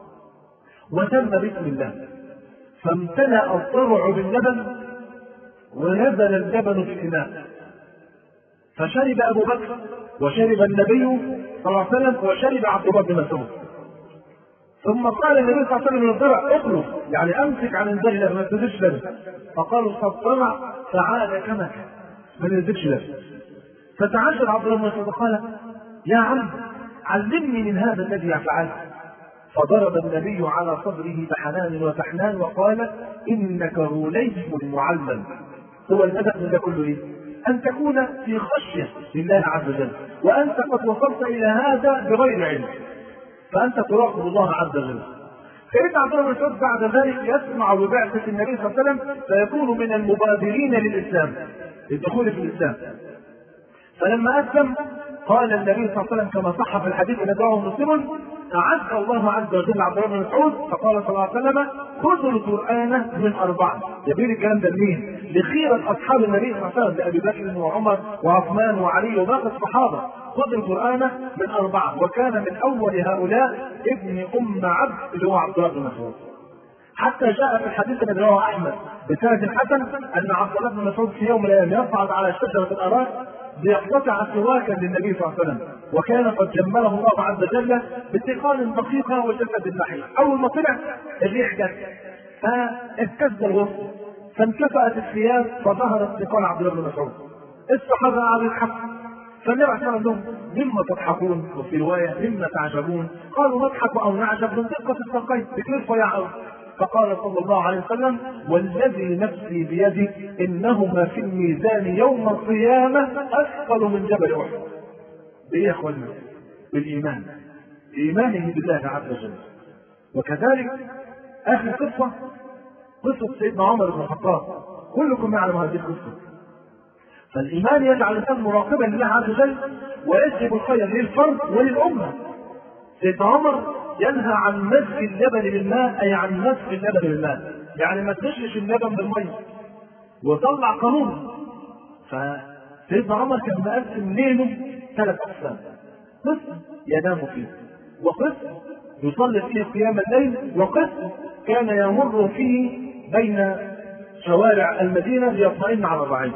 وتم بسم الله، فامتلأ الضرع باللبن ونزل اللبن في الإناء، فشرب أبو بكر وشرب النبي صلى الله عليه وسلم وشرب عبد الله بن مسعود. ثم قال النبي صلى الله عليه وسلم للضرع اخلص، يعني امسك عن الضرع ما تنزلش لبن. فقالوا فالضرع فعاد كما كان ما نزلش لبن. فتعجب عبد الله بن مسعود قال يا عم علمني من هذا الذي يفعله. فضرب النبي على صدره بحنان وتحنان وقال انك غليم معلم. هو الهدف من ده كله ايه؟ ان تكون في خشيه لله عز وجل، وانت قد وصلت الى هذا بغير علم، فانت تراقب الله عز وجل. سيدنا عبد الله بن مسعود بعد ذلك يسمع ببعثه النبي صلى الله عليه وسلم فيكون من المبادرين للاسلام، للدخول في الاسلام. فلما اسلم قال النبي صلى الله عليه وسلم كما صح في الحديث الذي رواه مسلم أعز الله عز وجل عبد الله بن مسعود فقال صلى الله عليه وسلم خذوا القرآن من أربعة. يبين الكلام ده لمين؟ لخيرة أصحاب النبي صلى الله عليه وسلم لأبي بكر وعمر وعثمان وعلي وباقي الصحابة. خذوا القرآن من أربعة، وكان من أول هؤلاء ابن أم عبد اللي هو عبد الله بن مسعود. حتى جاء في الحديث الذي رواه أحمد بسند حسن أن عبد الله بن مسعود في يوم من الأيام يصعد على شجرة الأراك ليقتطع سواكا للنبي صلى الله عليه وسلم، وكان قد جمله الله عز وجل باتقان دقيقة وجسد نحيل. أول ما طلع الريح جت فاهتز الغصن فانكفأت الثياب فظهر اتقان عبد الله بن مسعود. الصحابة قعدوا يضحكوا، فالنبي صلى الله عليه وسلم مما تضحكون؟ وفي رواية مما تعجبون؟ قالوا نضحك أو نعجب من دقة الساقين بكيف يعرف. فقال صلى الله عليه وسلم والذي نفسي بيده انهما في الميزان يوم القيامه اثقل من جبل احد. بايه يا اخوانا؟ بالايمان، بايمانه بالله عز وجل. وكذلك اخر قصه قصه سيدنا عمر بن الخطاب، كلكم يعلم هذه القصه. فالايمان يجعل الانسان مراقبا لله عز وجل ويجلب الخير للفرد وللامه. سيدنا عمر ينهى عن مزج اللبن بالماء، اي عن مزج اللبن بالماء، يعني ما تغشش اللبن بالميه، وطلع قانون. فسيدنا عمر كان مقسم ليله ثلاث اقسام: قسم ينام فيه، وقسم يصلي فيه قيام الليل، وقسم كان يمر فيه بين شوارع المدينه ليطمئن على الرعيه.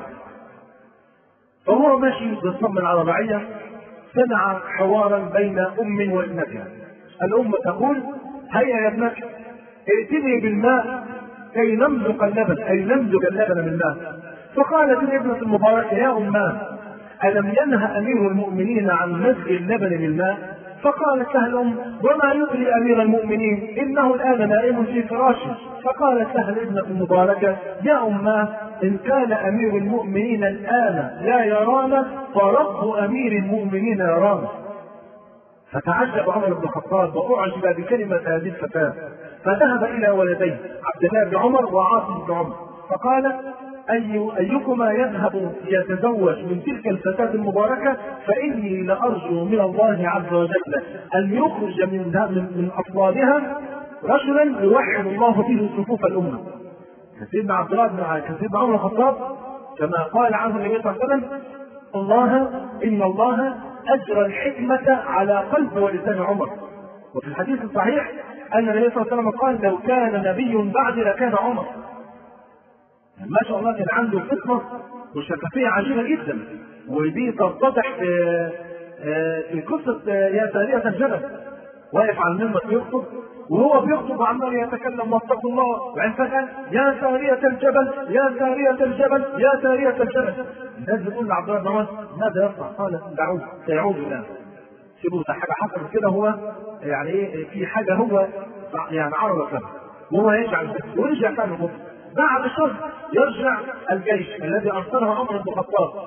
فهو ماشي بيطمئن على الرعيه سمع حوارا بين ام وابنتها. الأم تقول هيا يا ابنتي ائتني بالماء كي نمزق اللبن، أي نمزج اللبن بالماء. فقالت الابنة المباركة يا أماه ألم ينهى أمير المؤمنين عن مزج اللبن بالماء؟ فقالت لها الأم وما يدري أمير المؤمنين إنه الآن نائم في فراشه. فقالت لها الابنة المباركة يا أماه إن كان أمير المؤمنين الآن لا يرانا فرب أمير المؤمنين يرانا. فتعجب عمر بن الخطاب واعجب بكلمه هذه الفتاه، فذهب الى ولديه عبد الله بن عمر وعاصم بن عمر فقال أي ايكما يذهب يتزوج من تلك الفتاه المباركه فاني لارجو من الله عز وجل ان يخرج من من اطفالها رجلا يوحد الله به صفوف الامه. سيدنا عبد الله بن سيدنا عمر بن الخطاب كما قال عنه النبي صلى الله عليه وسلم الله ان الله أجرى الحكمة على قلب ولسان عمر. وفي الحديث الصحيح أن النبي صلى الله عليه وسلم قال لو كان نبي بعد لكان عمر. ما شاء الله كان عنده فطنة وشفافية عجيبة جدا، ودي تتضح في في قصة يا سارية الجبل، واقف على المنبر يخطب وهو بيخطب وعمال يتكلم واتقوا الله، وبعدين فجأة يا سارية الجبل يا سارية الجبل يا سارية الجبل. الناس بتقول لعبد الله بن عمر ماذا يصنع؟ قال دعوه سيعود الآن، سيبوه ده حاجة حصلت كده، هو يعني ايه في حاجة هو يعني عرض له وهو يرجع ويرجع ثاني الخطبة. بعد شهر يرجع الجيش الذي أرسله عمر بن الخطاب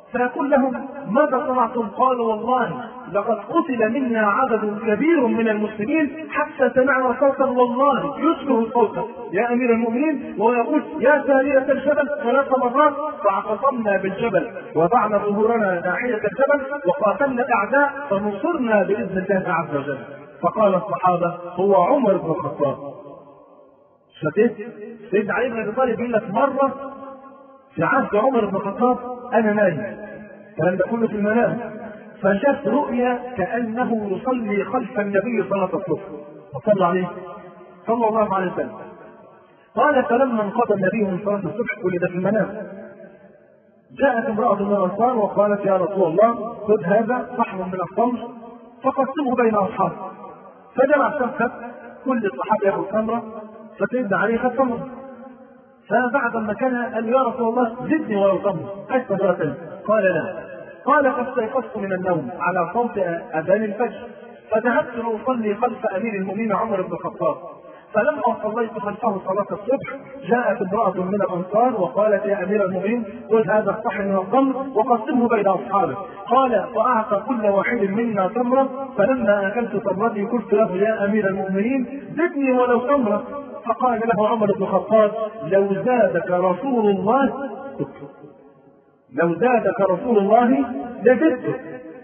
فيقول لهم ماذا صنعتم؟ قالوا والله لقد قتل منا عدد كبير من المسلمين حتى سمعنا صوتا والله يشبه صوتا يا امير المؤمنين، وهو يقول يا سارية الجبل ثلاث مرات، فاعتصمنا بالجبل وضعنا ظهورنا ناحية الجبل وقاتلنا الاعداء فنصرنا باذن الله عز وجل. فقال الصحابة هو عمر بن الخطاب. شديد سيدنا علي بن ابي طالب يقول لك مرة في عهد عمر بن الخطاب انا نايم، الكلام ده كله في المنام، فشاف رؤيا كانه يصلي خلف النبي صلاه الصبح وصلى عليه صلى الله عليه وسلم. قال فلما انقضى النبي من صلاه الصبح كل ده في المنام، جاءت امراه من الانصار وقالت يا رسول الله خذ هذا صحن من التمر فقسمه بين اصحابه. فجمع سمكه كل الصحابه ياخذ تمره، فسيدنا علي خذ تمره. فبعد ما كان قال يا رسول الله زدني ولو تمر عايز تمرتين. قال لا. قال فاستيقظت من النوم على صوت اذان الفجر فذهبت لاصلي خلف امير المؤمنين عمر بن الخطاب، فلما صليت خلفه صلاه الصبح جاءت امراه من الانصار وقالت يا امير المؤمنين خذ هذا الصحن من التمر وقسمه بين اصحابه. قال فاعطى كل واحد منا تمره، فلما اكلت تمرتي قلت له يا امير المؤمنين زدني ولو تمره. فقال له عمر بن الخطاب لو زادك رسول الله لو زادك رسول الله لزدتك.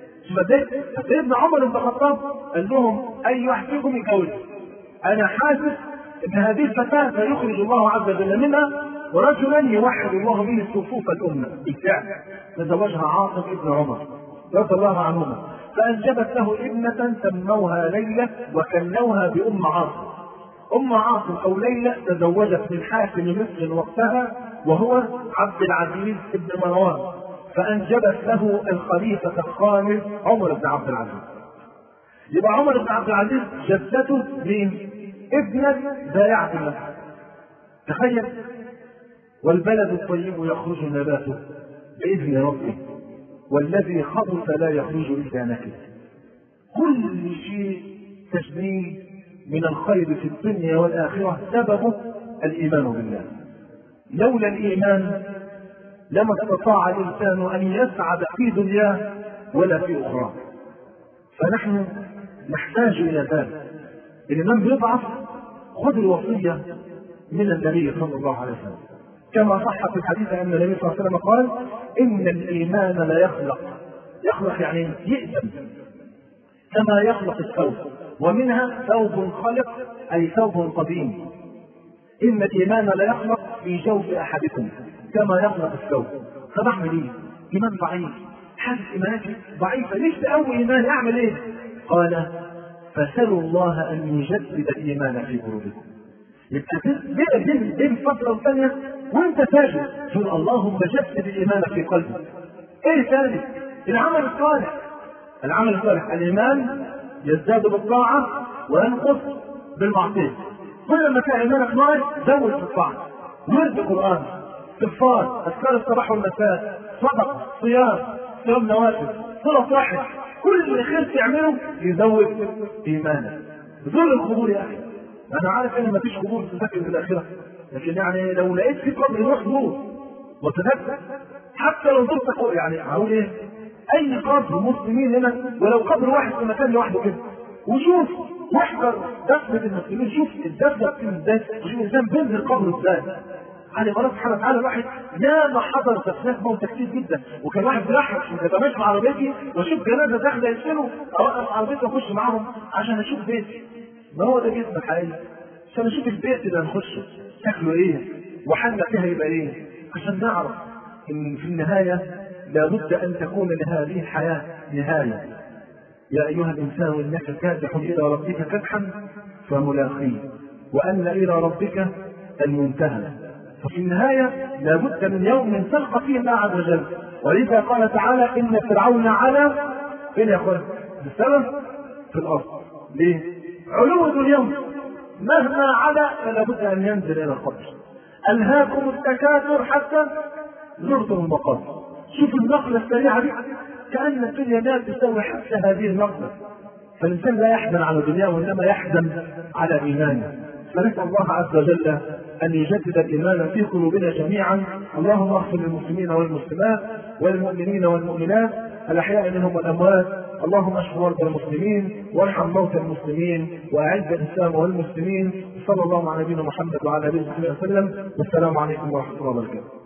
سيدنا عمر بن الخطاب قال لهم اي واحد فيكم يتجوز، انا حاسس ان هذه الفتاه سيخرج الله عز وجل منها ورجلا يوحد الله به صفوف الامه. بالفعل تزوجها عاصم ابن عمر رضي الله عنهما، فانجبت له ابنه سموها ليلى وكنوها بام عاصم. ام عاصم او ليلى تزوجت من حاكم مصر وقتها وهو عبد العزيز بن مروان، فانجبت له الخليفه الخامس عمر بن عبد العزيز. يبقى عمر بن عبد العزيز جدته مين؟ ابنه بائعة النخل. تخيل، والبلد الطيب يخرج نباته باذن ربه والذي خبث لا يخرج الا نكد. كل شيء تجنيه من الخير في الدنيا والاخره سببه الايمان بالله. لولا الايمان لما استطاع الانسان ان يسعد في دنياه ولا في اخراه. فنحن نحتاج الى ذلك. الامام بيضعف، خذ الوصيه من النبي صلى الله عليه وسلم كما صح في الحديث ان النبي صلى الله عليه وسلم قال ان الايمان لا يخلق يخلق يعني يأذن كما يخلق الثوب، ومنها ثوب خلق اي ثوب قديم. ان الايمان لا يخلق في جوف احدكم كما يخلق الثوب. طب اعمل ايه؟ ايمان ضعيف، حاسس ايماناتي ضعيفه، ليش تقوي ايماني؟ اعمل ايه؟ قال فسلوا الله ان يجدد الايمان في قلوبكم. يبقى بين بين فتره وثانيه وانت ساجد تقول اللهم جدد الايمان في قلبي. ايه ثاني؟ العمل الصالح. العمل الصالح الايمان يزداد بالطاعه وينقص بالمعصيه. كل ما كان ايمانك ناقص زود في الطاعه، ورد القران، استغفار، اذكار الصباح والمساء، صدقه، صيام، صيام نوافل، صله رحم، كل خير تعمله يزود ايمانك. زور القبور يا اخي. انا عارف ان مفيش قبور تذكر في الاخره، لكن يعني لو لقيت في قبر روح زور وتذكر، حتى لو زرت يعني هقول ايه؟ اي قبر مسلمين هنا ولو قبر واحد في مكان لوحده كده، وشوف واحضر دفنة المسلمين، شوف الدفنة بتتم ازاي، وشوف الانسان بينزل قبره ازاي. علي الله سبحانه وتعالى الواحد يا ما حضر دفنات موت كتير جدا، وكان واحد بيضحك كنت ماشي مع عربيتي واشوف جنازه داخله يشيلوا اوقف عربيتي واخش معاهم عشان اشوف بيتي. ما هو ده جسم الحقيقي، عشان اشوف البيت اللي هنخشه شكله ايه وحالنا فيها يبقى ايه، عشان نعرف ان في النهايه لابد ان تكون لهذه الحياه نهايه. يا ايها الانسان انك كادح الى ربك كدحا فملاقيه وان الى ربك المنتهى. ففي النهايه لابد من يوم تلقى فيه الله عز وجل. ولذا قال تعالى ان فرعون علا فين يا اخوان؟ بسبب في الارض. ليه؟ علو اليوم مهما علا فلابد ان ينزل الى القبر. الهاكم التكاثر حتى زرتم المقابر. شوف النقله السريعه دي، كأن الدنيا لا تساوي حتى هذه النقطة. فالإنسان لا يحزن على دنياه وإنما يحزن على إيمانه. فنسأل الله عز وجل أن يجدد الإيمان في قلوبنا جميعا. اللهم اغفر للمسلمين والمسلمات والمؤمنين والمؤمنات الأحياء منهم والأموات. اللهم اشف مرضى المسلمين وارحم موتى المسلمين وأعز الإسلام والمسلمين. صلى الله على نبينا محمد وعلى آله وصحبه وسلم. والسلام عليكم ورحمة الله وبركاته.